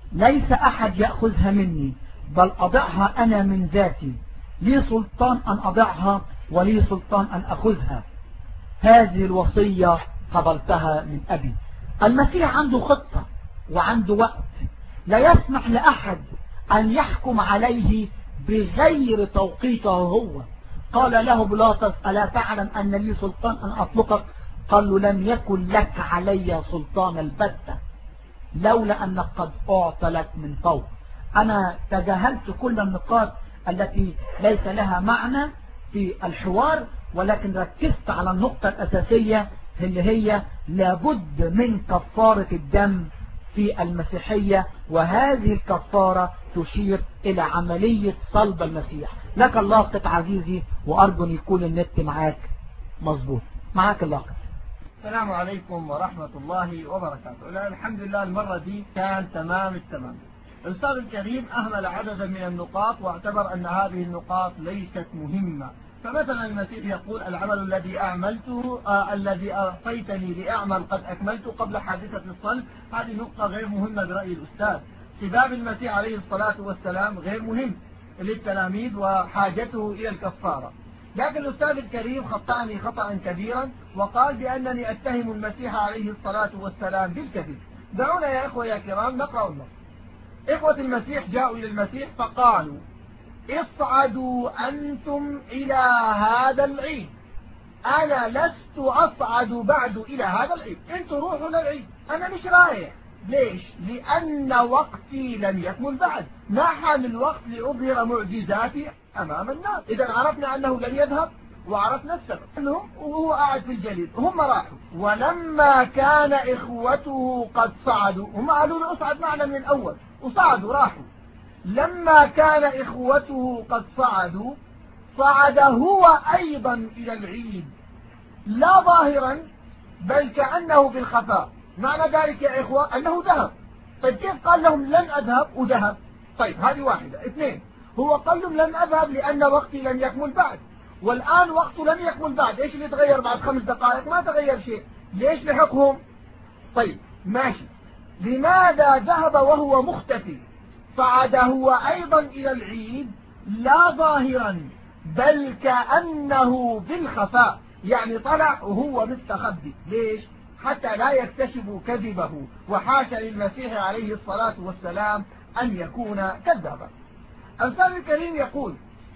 ليس أحد يأخذها مني بل أضعها أنا من ذاتي، لي سلطان أن أضعها ولي سلطان أن أخذها، هذه الوصية قبلتها من أبي. المسيح عنده خطة وعنده وقت، لا يسمح لأحد أن يحكم عليه بغير توقيته هو. قال له بيلاطس ألا تعلم أن لي سلطان أن أطلقك؟ قال له لم يكن لك علي سلطان البتة لولا أنك قد أعطى لك من فوق. أنا تجاهلت كل النقاط التي ليس لها معنى في الحوار، ولكن ركزت على النقطة الأساسية اللي هي لابد من كفارة الدم في المسيحية، وهذه الكفارة تشير إلى عملية صلب المسيح. لك اللقط عزيزي، وأرجو أن يكون النت معاك مظبوط. معاك اللقط. السلام عليكم ورحمة الله وبركاته. الحمد لله المرة دي كان تمام التمام. الأستاذ الكريم أهمل عددا من النقاط واعتبر أن هذه النقاط ليست مهمة. فمثلا المسيح يقول العمل الذي أعملته الذي أعطيتني لأعمل قد أكملته قبل حادثة الصلب. هذه نقطة غير مهمة برأي الأستاذ. سباب المسيح عليه الصلاة والسلام غير مهم للتلاميذ وحاجته إلى الكفارة. لكن الأستاذ الكريم خطأني خطأ كبيرا وقال بأنني أتهم المسيح عليه الصلاة والسلام بالكذب. دعونا يا إخوة يا كرام نقرأ النص. إخوة المسيح جاءوا إلى المسيح فقالوا اصعدوا أنتم إلى هذا العيد، أنا لست أصعد بعد إلى هذا العيد، أنتم روحوا للعيد، أنا مش رايح. ليش؟ لأن وقتي لم يكمل بعد، ما حان الوقت لأظهر معجزاتي أمام الناس. إذا عرفنا أنه لن يذهب وعرفنا السبب أنهم وهو قاعد في الجليد هم راحوا. ولما كان إخوته قد صعدوا، هم قالوا له اصعد معنا من الأول وصعدوا راحوا. لما كان إخوته قد صعدوا صعد هو أيضا إلى العيد، لا ظاهرا بل كأنه بالخفاء. معنى ذلك يا إخوة أنه ذهب. طيب كيف قال لهم لن أذهب وذهب؟ طيب هذه واحدة. اثنين، هو قال لهم لن أذهب لأن وقتي لم يكمل بعد، والآن وقته لم يكمل بعد. إيش اللي تغير بعد 5 دقائق؟ ما تغير شيء. ليش لحقهم؟ طيب ماشي. لماذا ذهب وهو مختفي؟ صعد هو أيضا إلى العيد لا ظاهرا بل كأنه بالخفاء، يعني طلع وهو مستخبي. ليش؟ حتى لا يكتشفوا كذبه، وحاشا للمسيح عليه الصلاة والسلام أن يكون كذابا. الأستاذ الكريم يقول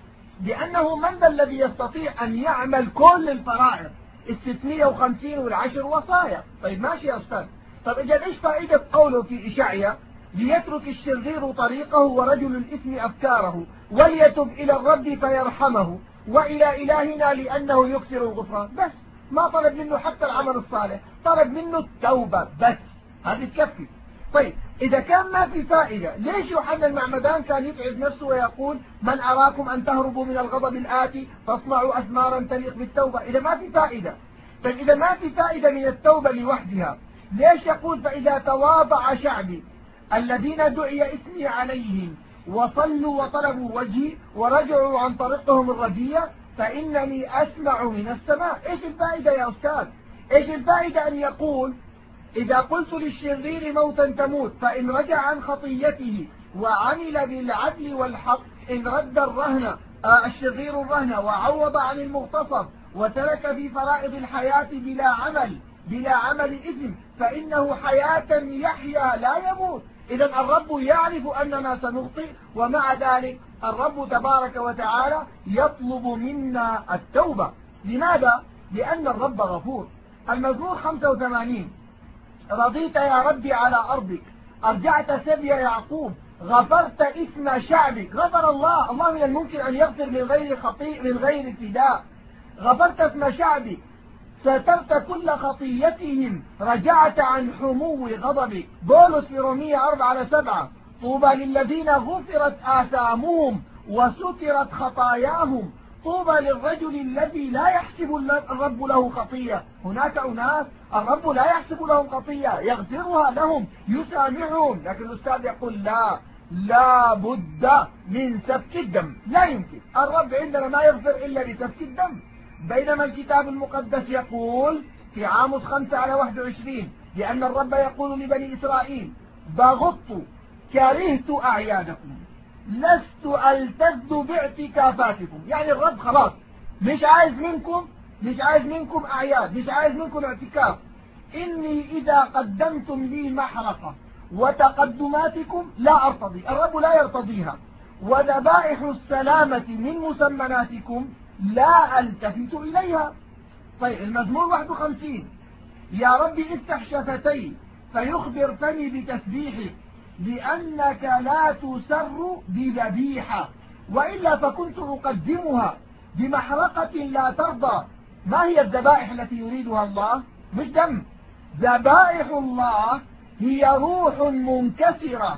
بأنه من ذا الذي يستطيع أن يعمل كل الفرائض 650 والعشر وصايا. طيب ماشي يا أستاذ. طب إذا إيش فائدة قوله في إشعياء ليترك الشرير طريقه ورجل الإثم أفكاره وليتب إلى الرب فيرحمه وإلى إلهنا لأنه يكثر الغفران؟ بس ما طلب منه حتى العمل الصالح، طلب منه التوبة بس، هذه تكفي. طيب إذا كان ما في فائدة، ليش يوحنا المعمدان كان يتعب نفسه ويقول من أراكم أن تهربوا من الغضب الآتي فاصنعوا أثمارا تليق بالتوبة؟ إذا ما في فائدة. طيب إذا ما في فائدة من التوبة لوحدها، ليش يقول فإذا تواضع شعبي الذين دعي اسمي عليهم وصلوا وطلبوا وجهي ورجعوا عن طريقهم الردية فإنني أسمع من السماء؟ إيش الفائدة يا أستاذ؟ إيش الفائدة أن يقول إذا قلت للشرير موتا تموت فإن رجع عن خطيته وعمل بالعدل والحق إن رد الرهن الشرير الرهن وعوض عن المغتصب وترك في فرائض الحياة بلا عمل إثم فإنه حياة يحيا لا يموت. إذا الرب يعرف أننا سنخطئ، ومع ذلك الرب تبارك وتعالى يطلب منا التوبة. لماذا؟ لأن الرب غفور. المزمور 85 رضيت يا ربي على أرضك، أرجعت سبي يعقوب، غفرت إثم شعبك. غفر الله. الله من الممكن أن يغفر من غير خطيئ من غير فداء. غفرت إثم شعبك، سترت كل خطيتهم، رجعت عن حمو غضبك. بولس في رومية 4:7 طوبى للذين غفرت آثامهم وسترت خطاياهم، طوبى للرجل الذي لا يحسب الرب له خطية. هناك أناس الرب لا يحسب لهم خطية، يغفرها لهم يسامحهم، لكن الأستاذ يقول لا بد من سفك الدم. لا يمكن، الرب عندنا ما يغفر إلا بسفك الدم. بينما الكتاب المقدس يقول في عاموس 5:21 لأن الرب يقول لبني إسرائيل بغضت كرهت أعيادكم لست ألتذ باعتكافاتكم. يعني الرب خلاص مش عايز منكم أعياد، مش عايز منكم اعتكاف. إني إذا قدمتم لي محرقة وتقدماتكم لا أرتضي، الرب لا يرتضيها، وذبائح السلامة من مسمناتكم لا ألتفت إليها. طيب المزمور 51: يا رب افتح شفتي فيخبر فمي بتسبيحك لأنك لا تسر بذبيحة وإلا فكنت أقدمها بمحرقة لا ترضى. ما هي الذبائح التي يريدها الله؟ مش دم. ذبائح الله هي روح منكسرة،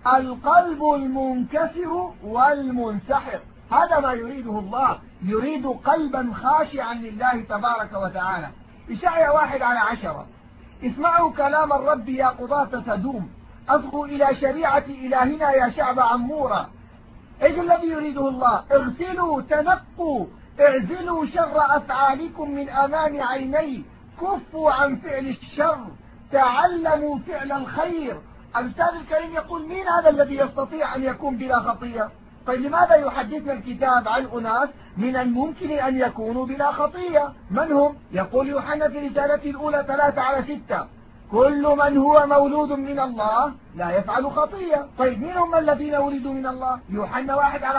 القلب المنكسر والمنسحق، هذا ما يريده الله. يريد قلبا خاشعا لله تبارك وتعالى. إشعياء 1:10: اسمعوا كلام الرب يا قضاة سدوم، أصغوا إلى شريعة إلهنا يا شعب عمورة. ايش الذي يريده الله؟ اغسلوا تنقوا، اعزلوا شر أفعالكم من أمام عيني، كفوا عن فعل الشر، تعلموا فعل الخير. الأستاذ الكريم يقول مين هذا الذي يستطيع أن يكون بلا خطية؟ طيب لماذا يحدثنا الكتاب عن أناس من الممكن أن يكونوا بلا خطية؟ من هم؟ يقول يوحنا في رسالته الأولى 3:6: كل من هو مولود من الله لا يفعل خطية. طيب مين هم الذين ولدوا من الله؟ يوحنا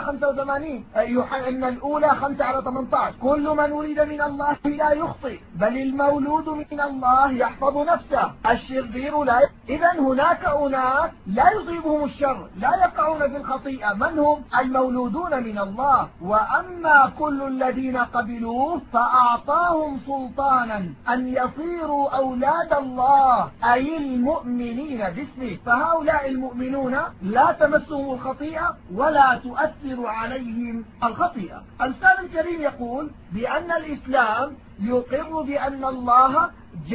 1:85، يوحنا الأولى 5:18: كل من ولد من الله لا يخطئ بل المولود من الله يحفظ نفسه، الشرير لا. إذا هناك أناس لا يصيبهم الشر، لا يقعون في الخطيئة. من هم؟ المولودون من الله. وأما كل الذين قبلوه فأعطاهم سلطانا أن يصيروا أولاد الله، أي المؤمنين باسمه. فهؤلاء المؤمنون لا تمسهم الخطيئة ولا تؤثر عليهم الخطيئة. الأستاذ الكريم يقول بأن الإسلام يقر بأن الله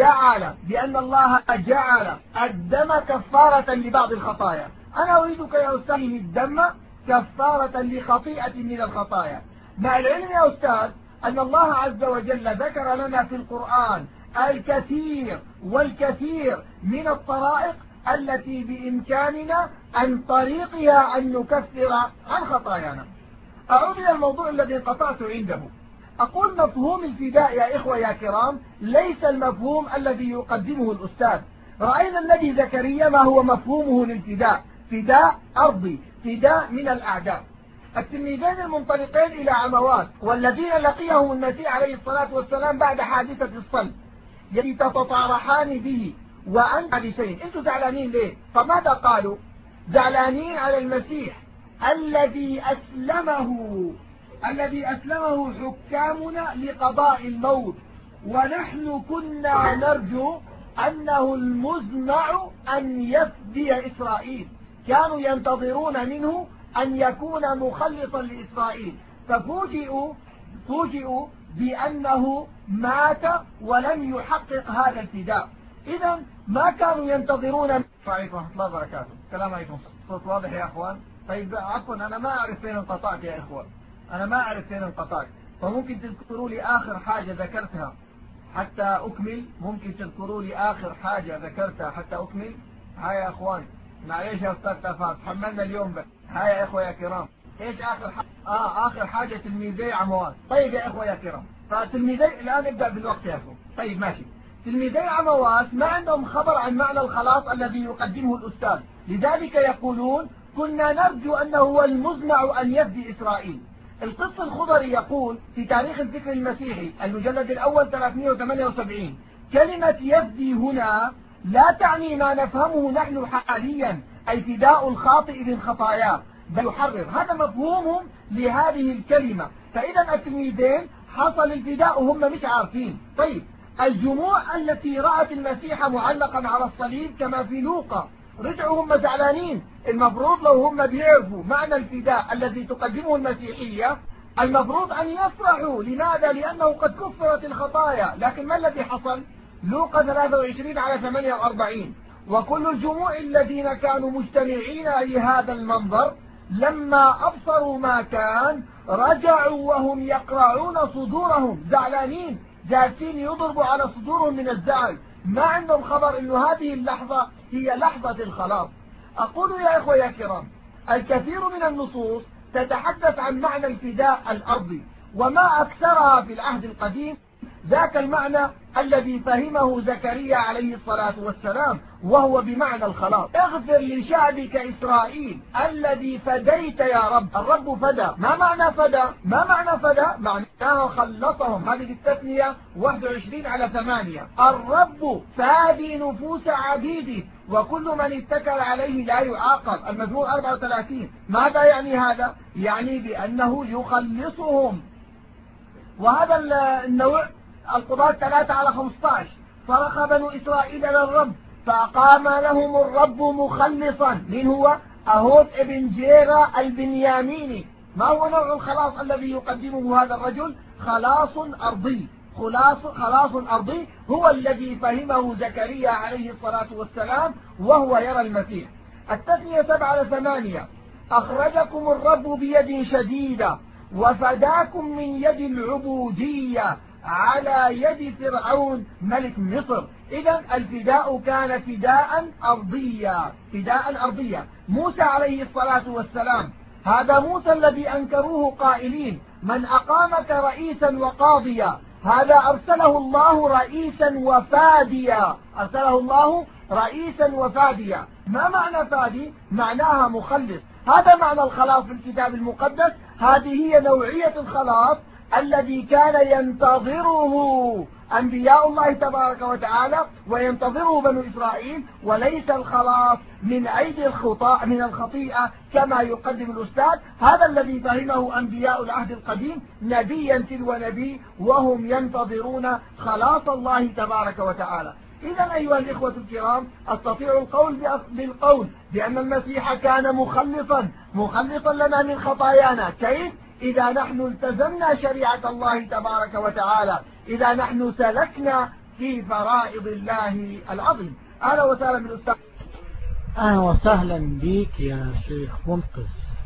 جعل الدم كفارة لبعض الخطايا. أنا أريدك يا أستاذ الدم كفارة لخطيئة من الخطايا، مع العلم يا أستاذ أن الله عز وجل ذكر لنا في القرآن الكثير والكثير من الطرائق التي بإمكاننا عن طريقها أن نكفر عن خطايانا. أعود إلى الموضوع الذي انقطعت عنده. أقول مفهوم الفداء يا إخوة يا كرام ليس المفهوم الذي يقدمه الأستاذ. رأينا النبي زكريا ما هو مفهومه للفداء: فداء أرضي، فداء من الأعداء. التلميذين المنطلقين إلى عموات والذين لقيهم المسيح عليه الصلاة والسلام بعد حادثة الصلب يتطارحان به وأنت بشيء. أنتم زعلانين ليه؟ فماذا قالوا؟ زعلانين على المسيح الذي أسلمه حكامنا لقضاء الموت، ونحن كنا نرجو أنه المزمع أن يفدي إسرائيل. كانوا ينتظرون منه أن يكون مخلصا لإسرائيل، ففوجئوا بأنه مات ولم يحقق هذا الفداء. إذا ما كانوا ينتظرون. عليكم ورحمة الله وبركاته. السلام عليكم. صوت واضح يا أخوان؟ طيب عفوا أنا ما أعرف فين انقطعت يا إخوان، أنا ما أعرف فين انقطعت، فممكن تذكروا لي آخر حاجة ذكرتها حتى أكمل؟ ممكن تذكروا لي آخر حاجة ذكرتها حتى أكمل؟ هاي يا أخوان، معليش يا أستاذ تفاضل، حملنا اليوم بس. هاي يا إخوة يا كرام، إيش آخر حاجة؟ آخر حاجة تلميذي عموات. طيب يا إخوة يا كرام، فتلميذي الآن نبدأ بالوقت يا أخوة. طيب ماشي. تلميذي عموات ما عندهم خبر عن معنى الخلاص الذي يقدمه الأستاذ، لذلك يقولون كنا نرجو أنه هو المزمع أن يفدي إسرائيل. القس الخضري يقول في تاريخ الفكر المسيحي المجلد الأول 378: كلمة يفدي هنا لا تعني ما نفهمه نحن حاليا، أي فداء الخاطئ بالخطايا، بل يحرر. هذا مفهومهم لهذه الكلمة. فإذا التلميذين حصل الفداء وهم مش عارفين. طيب الجموع التي رأت المسيح معلقا على الصليب كما في لوقا رجعوا هم زعلانين. المفروض لو هم بيعرفوا معنى الفداء الذي تقدمه المسيحية المفروض أن يفرحوا. لماذا؟ لأنه قد كفرت الخطايا. لكن ما الذي حصل؟ لوقا 23:48: وكل الجموع الذين كانوا مجتمعين لهذا المنظر لما أبصروا ما كان رجعوا وهم يقرعون صدورهم، زعلانين، جالسين يضربوا على صدورهم من الزعل، ما عندهم خبر انه هذه اللحظة هي لحظة الخلاص. أقول يا إخوة يا كرام، الكثير من النصوص تتحدث عن معنى الفداء الأرضي، وما أكثرها في العهد القديم ذاك المعنى الذي فهمه زكريا عليه الصلاة والسلام، وهو بمعنى الخلاص. اغفر لشعبك إسرائيل الذي فديت يا رب. الرب فدى. ما معنى فدى؟ ما معنى فدى؟ معناه خلصهم. هذه التثنية 21:8. الرب فادي نفوس عبيده وكل من اتكل عليه لا يعاقب. المزمور 34. ماذا يعني هذا؟ يعني بأنه يخلصهم. وهذا النوع القضاء 3:15. صرخ بنو إسرائيل للرب فأقام لهم الرب مخلصا. من هو؟ أهود ابن جيرة البنياميني. ما هو نوع الخلاص الذي يقدمه هذا الرجل؟ خلاص أرضي. خلاص أرضي هو الذي فهمه زكريا عليه الصلاة والسلام وهو يرى المسيح. التثنية 7:8. أخرجكم الرب بيد شديدة وفداكم من يد العبودية على يد فرعون ملك مصر. إذا الفداء كان فداء أرضيا. موسى عليه الصلاة والسلام، هذا موسى الذي أنكروه قائلين من أقامك رئيسا وقاضيا، هذا أرسله الله رئيسا وفاديا. ما معنى فادي؟ معناها مخلص. هذا معنى الخلاص في الكتاب المقدس. هذه هي نوعية الخلاص الذي كان ينتظره أنبياء الله تبارك وتعالى وينتظره بنو إسرائيل، وليس الخلاص من أيدي من الخطيئة كما يقدم الأستاذ. هذا الذي فهمه أنبياء العهد القديم نبيا تلو نبي، وهم ينتظرون خلاص الله تبارك وتعالى. إذا أيها الإخوة الكرام، أستطيع القول بالقول بأن المسيح كان مخلصا لنا من خطايانا. كيف؟ إذا نحن التزمنا شريعة الله تبارك وتعالى، إذا نحن سلكنا في فرائض الله العظيم. أهلا وسهلا بالأستاذ. أهلا وسهلا بك يا شيخ منقذ.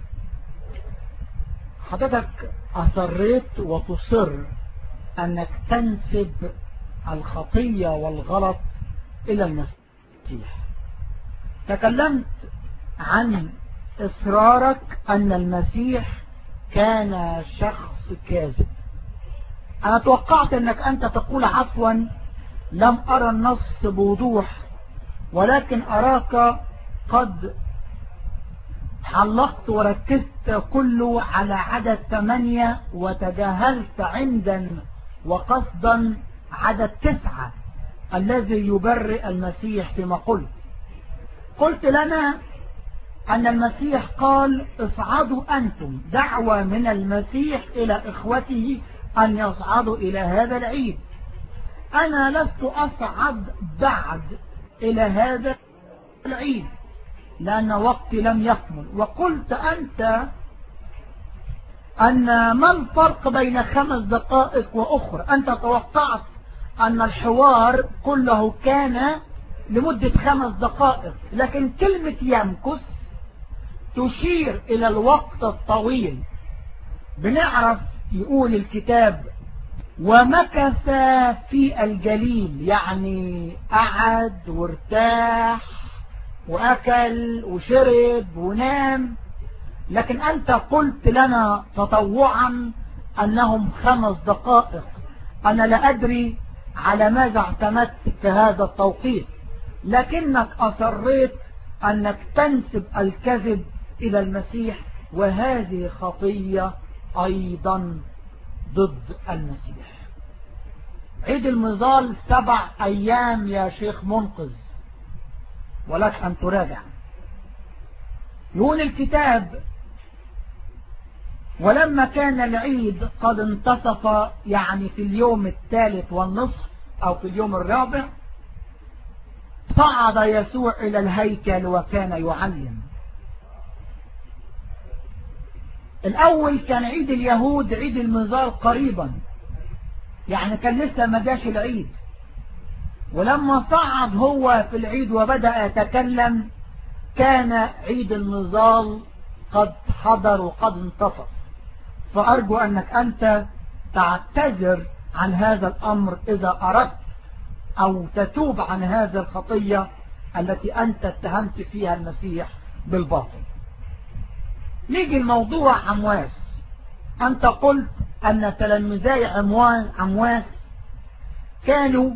حضرتك أصريت وتصر أنك تنسب الخطية والغلط إلى المسيح. تكلمت عن إصرارك أن المسيح كان شخص كاذب. أنا توقعت أنك أنت تقول عفوا لم أرى النص بوضوح، ولكن أراك قد حلقت وركزت كله على عدد 8 وتجاهلت عمدا وقصدا عدد 9 الذي يبرئ المسيح. فيما قلت لنا أن المسيح قال اصعدوا أنتم، دعوة من المسيح إلى إخوته أن يصعدوا إلى هذا العيد. أنا لست أصعد بعد إلى هذا العيد لأن وقتي لم يكمل. وقلت أنت أن ما الفرق بين 5 دقائق وأخرى. أنت توقعت أن الحوار كله كان لمدة 5 دقائق، لكن كلمة يمكث تشير إلى الوقت الطويل. بنعرف يقول الكتاب ومكث في الجليل، يعني قعد وارتاح وأكل وشرب ونام. لكن أنت قلت لنا تطوعا أنهم 5 دقائق. أنا لا أدري على ماذا اعتمدت في هذا التوقيت، لكنك أصريت أنك تنسب الكذب إلى المسيح، وهذه خطية أيضا ضد المسيح. عيد المظال 7 أيام يا شيخ منقذ، ولك أن تراجع. يقول الكتاب ولما كان العيد قد انتصف، يعني في اليوم 3:30 أو في اليوم 4، صعد يسوع إلى الهيكل وكان يعلم. الأول كان عيد اليهود عيد المظال قريبا، يعني كان لسه ما جاش العيد. ولما صعد هو في العيد وبدأ يتكلم كان عيد المظال قد حضر وقد انتصف. فأرجو أنك أنت تعتذر عن هذا الأمر إذا أردت، أو تتوب عن هذه الخطية التي أنت اتهمت فيها المسيح بالباطل. نيجي الموضوع عمواس. أنت قلت أن تلميذي عمواس كانوا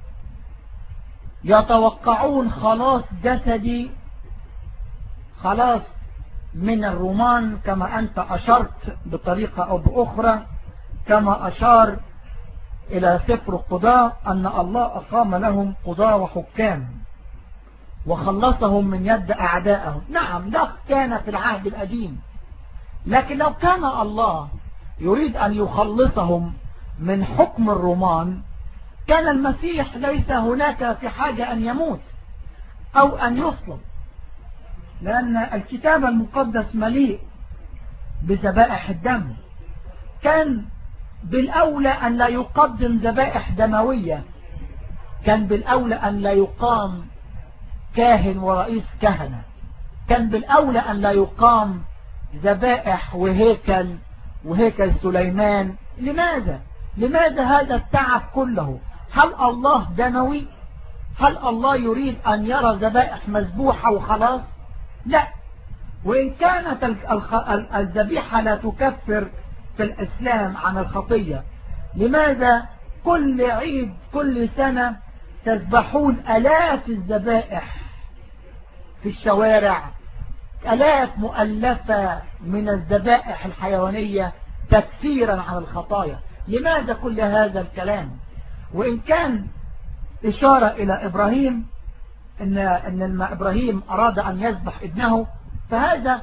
يتوقعون خلاص جسدي، خلاص من الرومان، كما أنت أشرت بطريقة أو بأخرى، كما أشار إلى سفر القضاء أن الله أقام لهم قضاة وحكام وخلصهم من يد أعدائهم. نعم، ده كان في العهد القديم، لكن لو كان الله يريد أن يخلصهم من حكم الرومان كان المسيح ليس هناك في حاجة أن يموت أو أن يصلب، لأن الكتاب المقدس مليء بذبائح الدم. كان بالأولى أن لا يقدم ذبائح دموية، كان بالأولى أن لا يقام كاهن ورئيس كهنة، كان بالأولى أن لا يقام ذبائح وهيكل سليمان. لماذا هذا التعب كله؟ هل الله دموي؟ هل الله يريد أن يرى ذبائح مذبوحة وخلاص؟ لا. وإن كانت الذبيحة لا تكفر في الإسلام عن الخطية، لماذا كل عيد كل سنة تذبحون آلاف الذبائح في الشوارع، آلاف مؤلفة من الذبائح الحيوانية تكفيرا عن الخطايا؟ لماذا كل هذا الكلام؟ وإن كان إشارة إلى إبراهيم، إن لما إبراهيم أراد أن يذبح ابنه، فهذا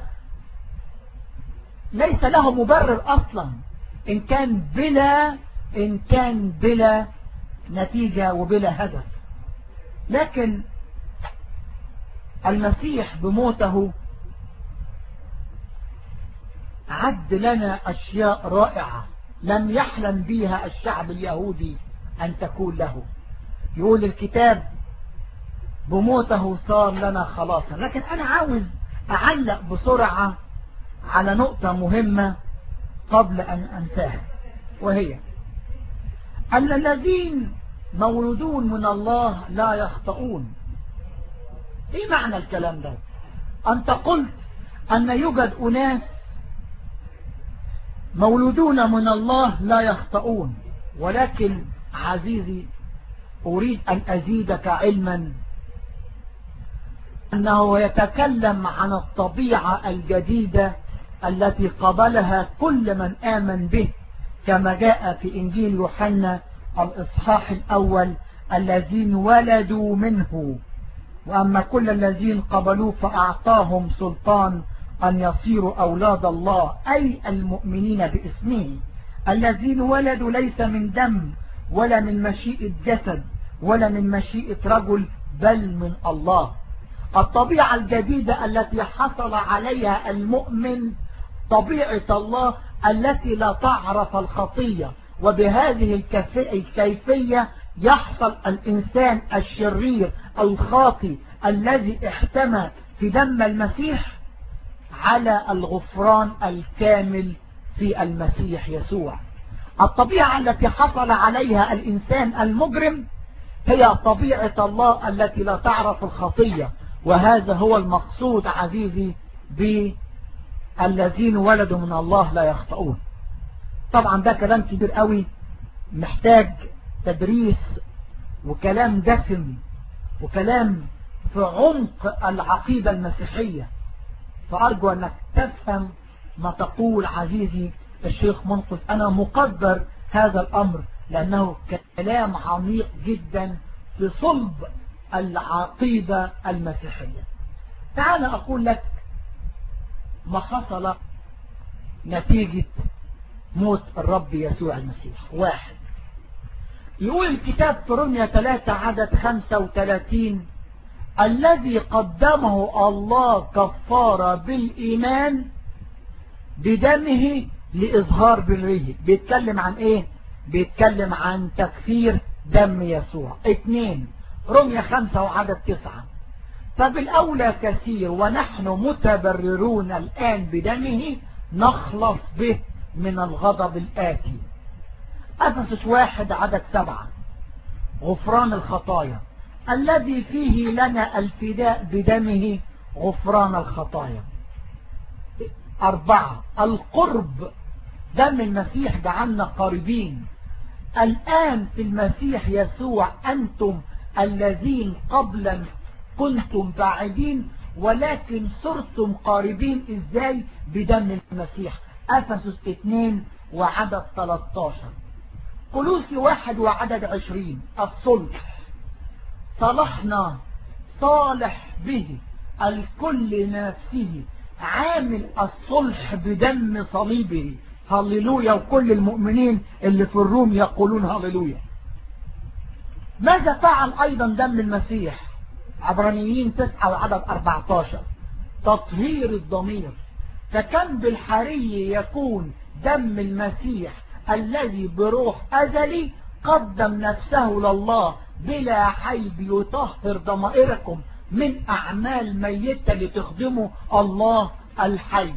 ليس له مبرر أصلا إن كان بلا نتيجة وبلا هدف. لكن المسيح بموته عد لنا أشياء رائعة لم يحلم بها الشعب اليهودي أن تكون له. يقول الكتاب بموته صار لنا خلاصا. لكن أنا عاوز أعلق بسرعة على نقطة مهمة قبل أن أنساها، وهي أن الذين مولودون من الله لا يخطئون. إيه معنى الكلام ده؟ أنت قلت أن يوجد أناس مولودون من الله لا يخطئون، ولكن عزيزي أريد أن أزيدك علما أنه يتكلم عن الطبيعة الجديدة التي قبلها كل من آمن به، كما جاء في إنجيل يوحنا الإصحاح الأول: الذين ولدوا منه، وأما كل الذين قبلوه فأعطاهم سلطان أن يصيروا أولاد الله، أي المؤمنين باسمه، الذين ولدوا ليس من دم ولا من مشيئة جسد ولا من مشيئة رجل بل من الله. الطبيعة الجديدة التي حصل عليها المؤمن طبيعة الله التي لا تعرف الخطية، وبهذه الكيفية يحصل الإنسان الشرير الخاطئ الذي احتمى في دم المسيح على الغفران الكامل في المسيح يسوع. الطبيعة التي حصل عليها الإنسان المجرم هي طبيعة الله التي لا تعرف الخطية، وهذا هو المقصود عزيزي بالذين ولدوا من الله لا يخطئون. طبعا ده كلام كبير قوي، محتاج تدريس وكلام دسم وكلام في عمق العقيدة المسيحية، فأرجو أنك تفهم ما تقول عزيزي الشيخ منقذ. أنا مقدر هذا الأمر لأنه كلام عميق جدا في صلب العقيدة المسيحية. تعال أقول لك ما حصل نتيجة موت الرب يسوع المسيح. واحد، يقول الكتاب في رومية 3 عدد 35: الذي قدمه الله كفارة بالإيمان بدمه لإظهار بره. بيتكلم عن إيه؟ بيتكلم عن تكفير دم يسوع. 2 رومية 5 وعدد 9: فبالأولى كثير ونحن متبررون الآن بدمه نخلص به من الغضب الآتي. أفسس 1 عدد 7: غفران الخطايا الذي فيه لنا الفداء بدمه غفران الخطايا. 4 القرب، دم المسيح جعلنا قريبين. الآن في المسيح يسوع أنتم الذين قبلا كنتم بعيدين ولكن صرتم قريبين. إزاي؟ بدم المسيح. أفسس 2 وعدد 13. كولوسي 1 وعدد 20. الصلح، صلحنا صالح به الكل نفسه عامل الصلح بدم صليبه. هللويا. وكل المؤمنين اللي في الروم يقولون هللويا. ماذا فعل أيضا دم المسيح؟ عبرانيين 9 وعدد 14. تطهير الضمير. فكم بالحري يكون دم المسيح الذي بروح أزلي قدم نفسه لله بلا حيب يطهر ضمائركم من أعمال ميتة لتخدموا الله الحي.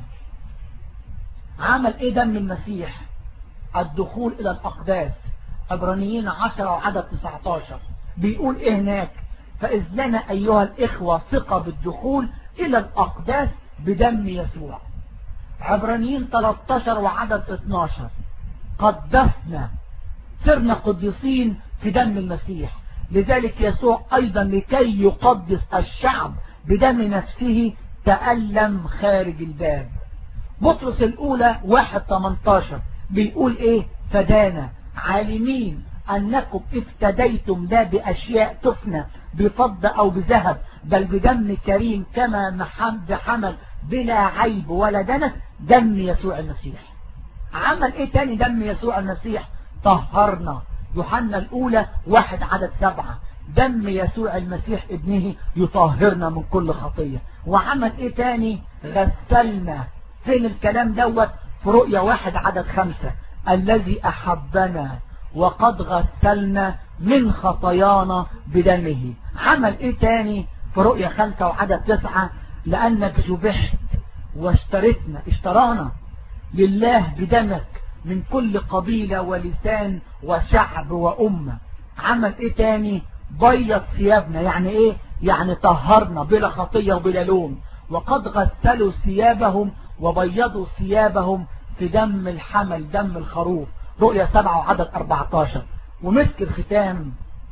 عمل ايه دم المسيح؟ الدخول الى الاقداس. عبرانيين 10 وعدد 19 بيقول ايه هناك؟ فإذ لنا ايها الاخوة ثقة بالدخول الى الاقداس بدم يسوع. عبرانيين 13 وعدد 12 قدسنا، صرنا قديسين في دم المسيح. لذلك يسوع ايضا لكي يقدس الشعب بدم نفسه تألم خارج الباب. بطرس الأولى 1:18 بيقول إيه؟ فدانا عالمين أنكم افتديتم لا بأشياء تفنى بفضة أو بذهب بل بدم كريم كما بحمل بلا عيب ولا دنس دم يسوع المسيح. عمل إيه تاني دم يسوع المسيح؟ طهرنا. يوحنا الأولى 1 عدد 7 دم يسوع المسيح ابنه يطهرنا من كل خطية. وعمل إيه تاني؟ غسلنا. فين الكلام دوت؟ في رؤيا 1 عدد 5 الذي أحبنا وقد غسلنا من خطايانا بدمه. عمل ايه تاني؟ في رؤيا 5 وعدد 9 لأنك ذبحت واشترتنا، اشترانا لله بدمك من كل قبيلة ولسان وشعب وأمة. عمل ايه تاني؟ بيض ثيابنا. يعني ايه؟ يعني طهرنا بلا خطية وبلا لوم. وقد غسلوا ثيابهم وبيضوا ثيابهم في دم الحمل دم الخروف. رؤيا 7 وعدد 14. ومسك الختام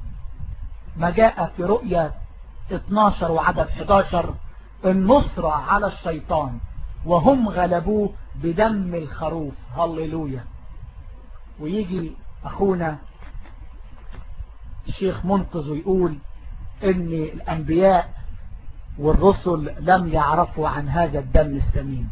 ما جاء في رؤيا 12 وعدد 11 النصرة على الشيطان وهم غلبوه بدم الخروف. هللويا. ويجي أخونا الشيخ منقذ ويقول ان الأنبياء والرسل لم يعرفوا عن هذا الدم الثمين.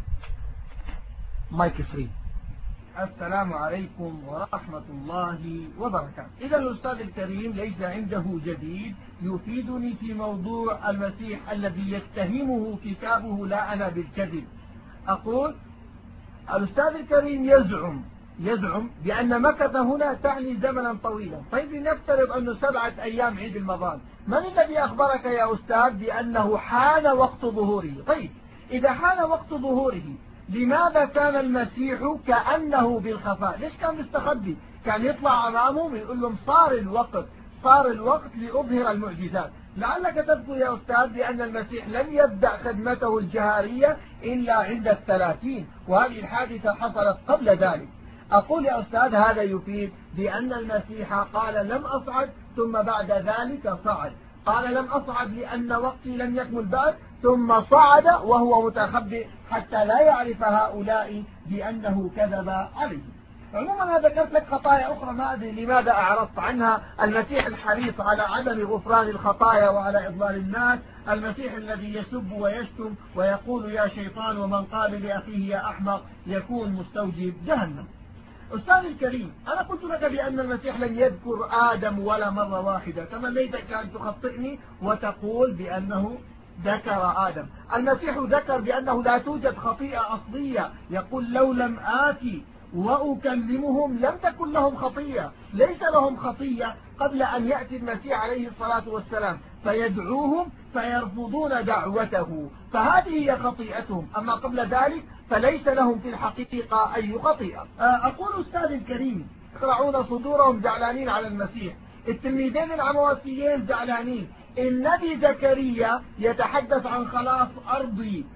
مايك فري. السلام عليكم ورحمة الله وبركاته. إذا الأستاذ الكريم ليس عنده جديد يفيدني في موضوع المسيح الذي يتهمه كتابه لا أنا بالكذب. أقول الأستاذ الكريم يزعم بأن مكث هنا تعني زمنا طويلا. طيب لنفترض أنه 7 أيام عيد المظان، من الذي أخبرك يا أستاذ بأنه حان وقت ظهوره؟ طيب إذا حان وقت ظهوره لماذا كان المسيح كأنه بالخفاء؟ ليش كان مستخبي؟ كان يطلع أمامهم يقول لهم صار الوقت لأظهر المعجزات. لعلك تذكر يا أستاذ بأن المسيح لم يبدأ خدمته الجهارية إلا عند 30، وهذه الحادثة حصلت قبل ذلك. أقول يا أستاذ هذا يفيد بأن المسيح قال لم أصعد ثم بعد ذلك صعد. قال لم أصعد لأن وقتي لم يكمل بعد ثم صعد وهو متخبئ حتى لا يعرف هؤلاء بأنه كذب عليه. عموما أنا ذكرت لك خطايا أخرى ما أدري لماذا أعرضت عنها. المسيح الحريص على عدم غفران الخطايا وعلى إضلال الناس، المسيح الذي يسب ويشتم ويقول يا شيطان ومن قال لأخيه يا أحمق يكون مستوجب جهنم. أستاذ الكريم أنا قلت لك بأن المسيح لم يذكر آدم ولا مرة واحدة، تمنيتك أن تخطئني وتقول بأنه ذكر آدم. المسيح ذكر بأنه لا توجد خطيئة أصلية، يقول لو لم آتي وأكلمهم لم تكن لهم خطيئة. ليس لهم خطيئة قبل أن يأتي المسيح عليه الصلاة والسلام فيدعوهم فيرفضون دعوته، فهذه هي خطيئتهم. أما قبل ذلك فليس لهم في الحقيقة أي خطيئة. أقول أستاذ الكريم يقرعون صدورهم زعلانين على المسيح، التلميذين العمواسيين زعلانين، النبي زكريا يتحدث عن خلاص أرضي.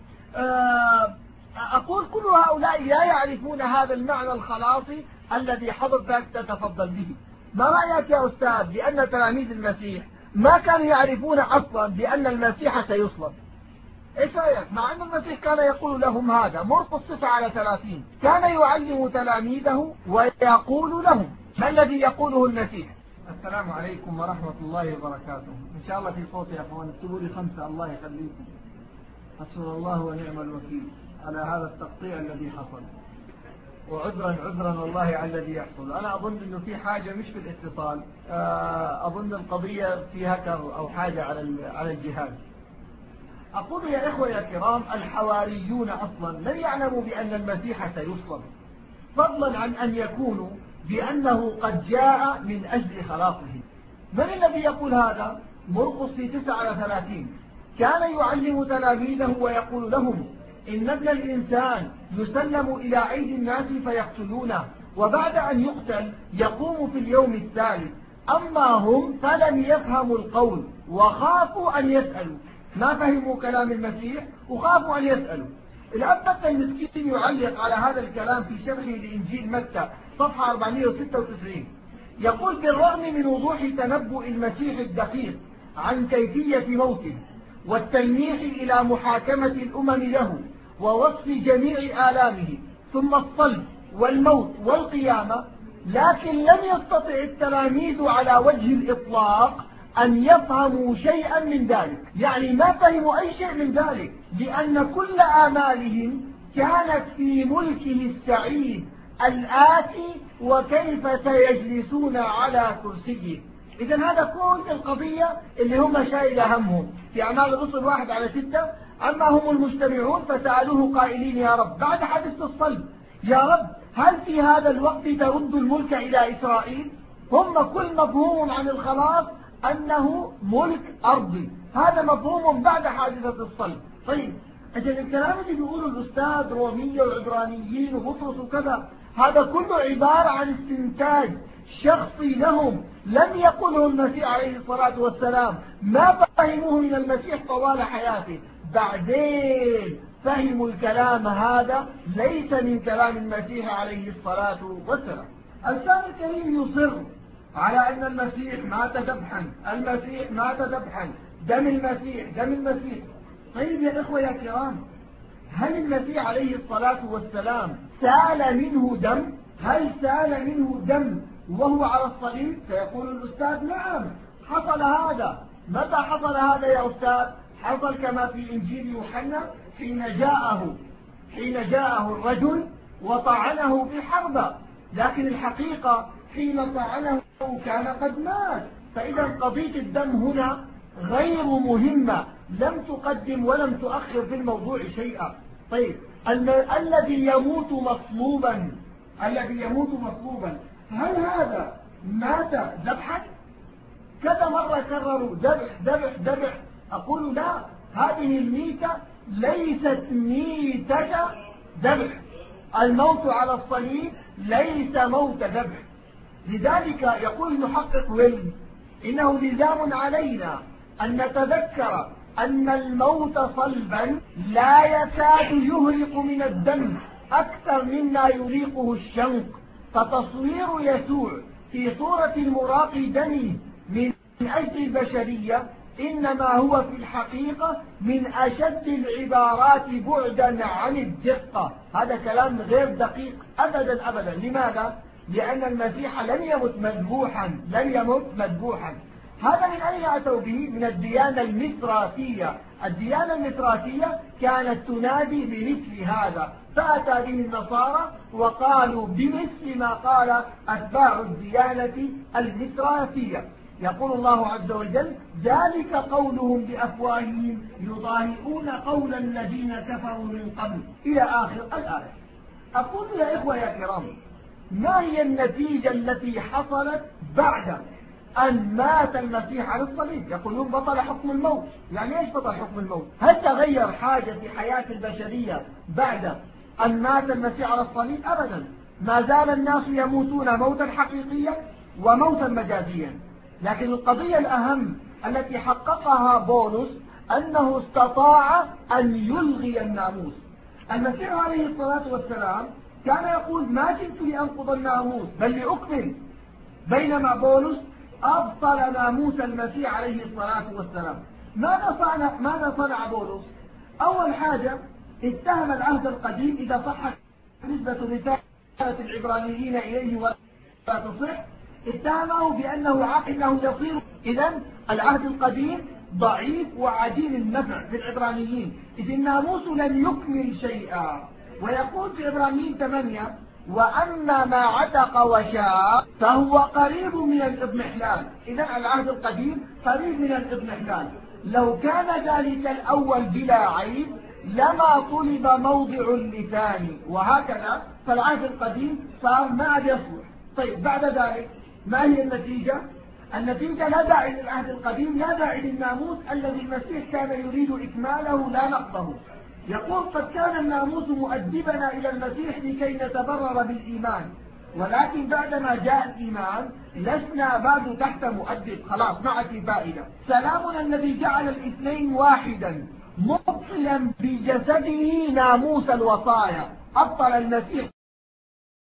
أقول كل هؤلاء لا يعرفون هذا المعنى الخلاصي الذي حضرتك تتفضل به. ما رأيك يا أستاذ بأن تلاميذ المسيح ما كانوا يعرفون أصلا بأن المسيح سيصلب؟ إيش رأيك؟ مع أن المسيح كان يقول لهم هذا. مرقس 9:30 كان يعلم تلاميذه ويقول لهم. ما الذي يقوله المسيح؟ السلام عليكم ورحمة الله وبركاته. إن شاء الله في صوتي يا أخوان، اكتبوا لي 5 الله يخليكم. حسبنا الله ونعم الوكيل على هذا التقطيع الذي حصل، وعذرا والله على الذي يحصل. أنا أظن أنه في حاجة مش في الاتصال، أظن القضية في هكر أو حاجة على الجهاز. أقول يا إخوة يا كرام، الحواريون أصلا لم يعلموا بأن المسيح سيصلب، فضلا عن أن يكونوا بأنه قد جاء من أجل خلاصه. من الذي يقول هذا؟ مرقس 9:30 كان يعلم تلاميذه ويقول لهم إن ابن الإنسان يسلم إلى أيدي الناس فيقتلونه، وبعد أن يقتل يقوم في اليوم الثالث. أما هم فلم يفهموا القول وخافوا أن يسألوا. ما فهموا كلام المسيح وخافوا أن يسألوا. الأب المسكين يعلق على هذا الكلام في شرحه لإنجيل متى صفحة 496، يقول: بالرغم من وضوح تنبؤ المسيح الدقيق عن كيفية موته والتلميح إلى محاكمة الأمم له ووصف جميع آلامه ثم الصلب والموت والقيامة، لكن لم يستطع التلاميذ على وجه الإطلاق أن يفهموا شيئا من ذلك. يعني ما فهموا أي شيء من ذلك، لأن كل آمالهم كانت في ملكه السعيد الآتي وكيف سيجلسون على كرسيه. إذا هذا كل القضية اللي هم شايل همهم في أعمال الرسل 1:6. أما هم المجتمعون فسألوه قائلين: يا رب، بعد حادثة الصلب، يا رب هل في هذا الوقت ترد الملك إلى إسرائيل؟ هم كل مفهوم عن الخلاص أنه ملك أرضي، هذا مفهوم بعد حادثة الصلب. طيب أجل الكلام اللي بيقوله الأستاذ رومية والعبرانيين وبطرس وكذا، هذا كله عبارة عن استنتاج شخصي لهم، لم يقله المسيح عليه الصلاة والسلام، ما فهموه من المسيح طوال حياته. بعدين فهموا الكلام هذا ليس من كلام المسيح عليه الصلاة والسلام. الإسلام الكريم يصر على أن المسيح مات ذبحا، المسيح مات ذبحا، دم المسيح دم المسيح. طيب يا إخوة يا كرام، هل المسيح عليه الصلاة والسلام سال منه دم؟ هل سال منه دم وهو على الصليب؟ سيقول الأستاذ: نعم حصل هذا. متى حصل هذا يا أستاذ؟ حصل كما في إنجيل يوحنا حين جاءه الرجل وطعنه بحربة، لكن الحقيقة حين طعنه كان قد مات. فإذا قضية الدم هنا غير مهمة، لم تقدم ولم تؤخر في الموضوع شيئا. طيب الذي يموت مصلوبا هل هذا مات ذبحا؟ كذا مرة كرروا: ذبح ذبح ذبح. أقول لا، هذه الميتة ليست ميتة ذبح، الموت على الصليب ليس موت ذبح. لذلك يقول المحقق ويل: إنه لزام علينا أن نتذكر أن الموت صلبا لا يكاد يهرق من الدم أكثر مما يريقه الشنق، فتصوير يسوع في صورة المراق دمه من أجل البشرية إنما هو في الحقيقة من أشد العبارات بعدا عن الدقة. هذا كلام غير دقيق أبدا أبدا. لماذا؟ لأن المسيح لم يمت مذبوحا. هذا من أين أتوا به؟ من الديانة المثراتية. الديانة المثراتية كانت تنادي بمثل هذا، فأتى به النصارى وقالوا بمثل ما قال أتباع الديانة المثراتية. يقول الله عز وجل: ذلك قولهم بأفواههم يضاهئون قول الذين كفروا من قبل، إلى آخر الآية. أقول يا إخوة يا كرام، ما هي النتيجة التي حصلت بعد أن مات المسيح على الصليب؟ يقولون بطل حكم الموت. يعني إيش بطل حكم الموت؟ هل تغير حاجة في حياة البشرية بعد أن مات المسيح على الصليب؟ أبدا، ما زال الناس يموتون موتا حقيقيا وموتا مجازيا. لكن القضية الأهم التي حققها بولس أنه استطاع أن يلغي الناموس. المسيح عليه الصلاة والسلام كان يقول ما جئت لأنقض الناموس بل لأكمل، بينما بولس أبطل ناموس المسيح عليه الصلاة والسلام. ماذا صنع بولس؟ أول حاجة اتهم العهد القديم إذا صحت نسبة رسالة العبرانيين إليه ولا تصح، اتهمه بأنه يصير إذن العهد القديم ضعيف وعديم النفع في العبرانيين، إذ الناموس لم يكمل شيئا. ويقول في عبرانيين 8 وأما ما عتق وشاء فهو قريب من الإضمحلال. إذن العهد القديم قريب من الإضمحلال. لو كان ذلك الأول بلا عيب لما طلب موضع لثاني، وهكذا فالعهد القديم صار ما عاد يصلح. طيب بعد ذلك ما هي النتيجة؟ النتيجة لا داعي للعهد القديم، لا داعي للناموس الذي المسيح كان يريد إكماله لا نقضه. يقول قد كان الناموس مؤدبنا إلى المسيح لكي نتبرر بالإيمان، ولكن بعدما جاء الإيمان لسنا بعد تحت مؤدب، خلاص ما عاد فائدة. سلامنا الذي جعل الاثنين واحدا مبطلا بجسده ناموس الوصايا، أبطل المسيح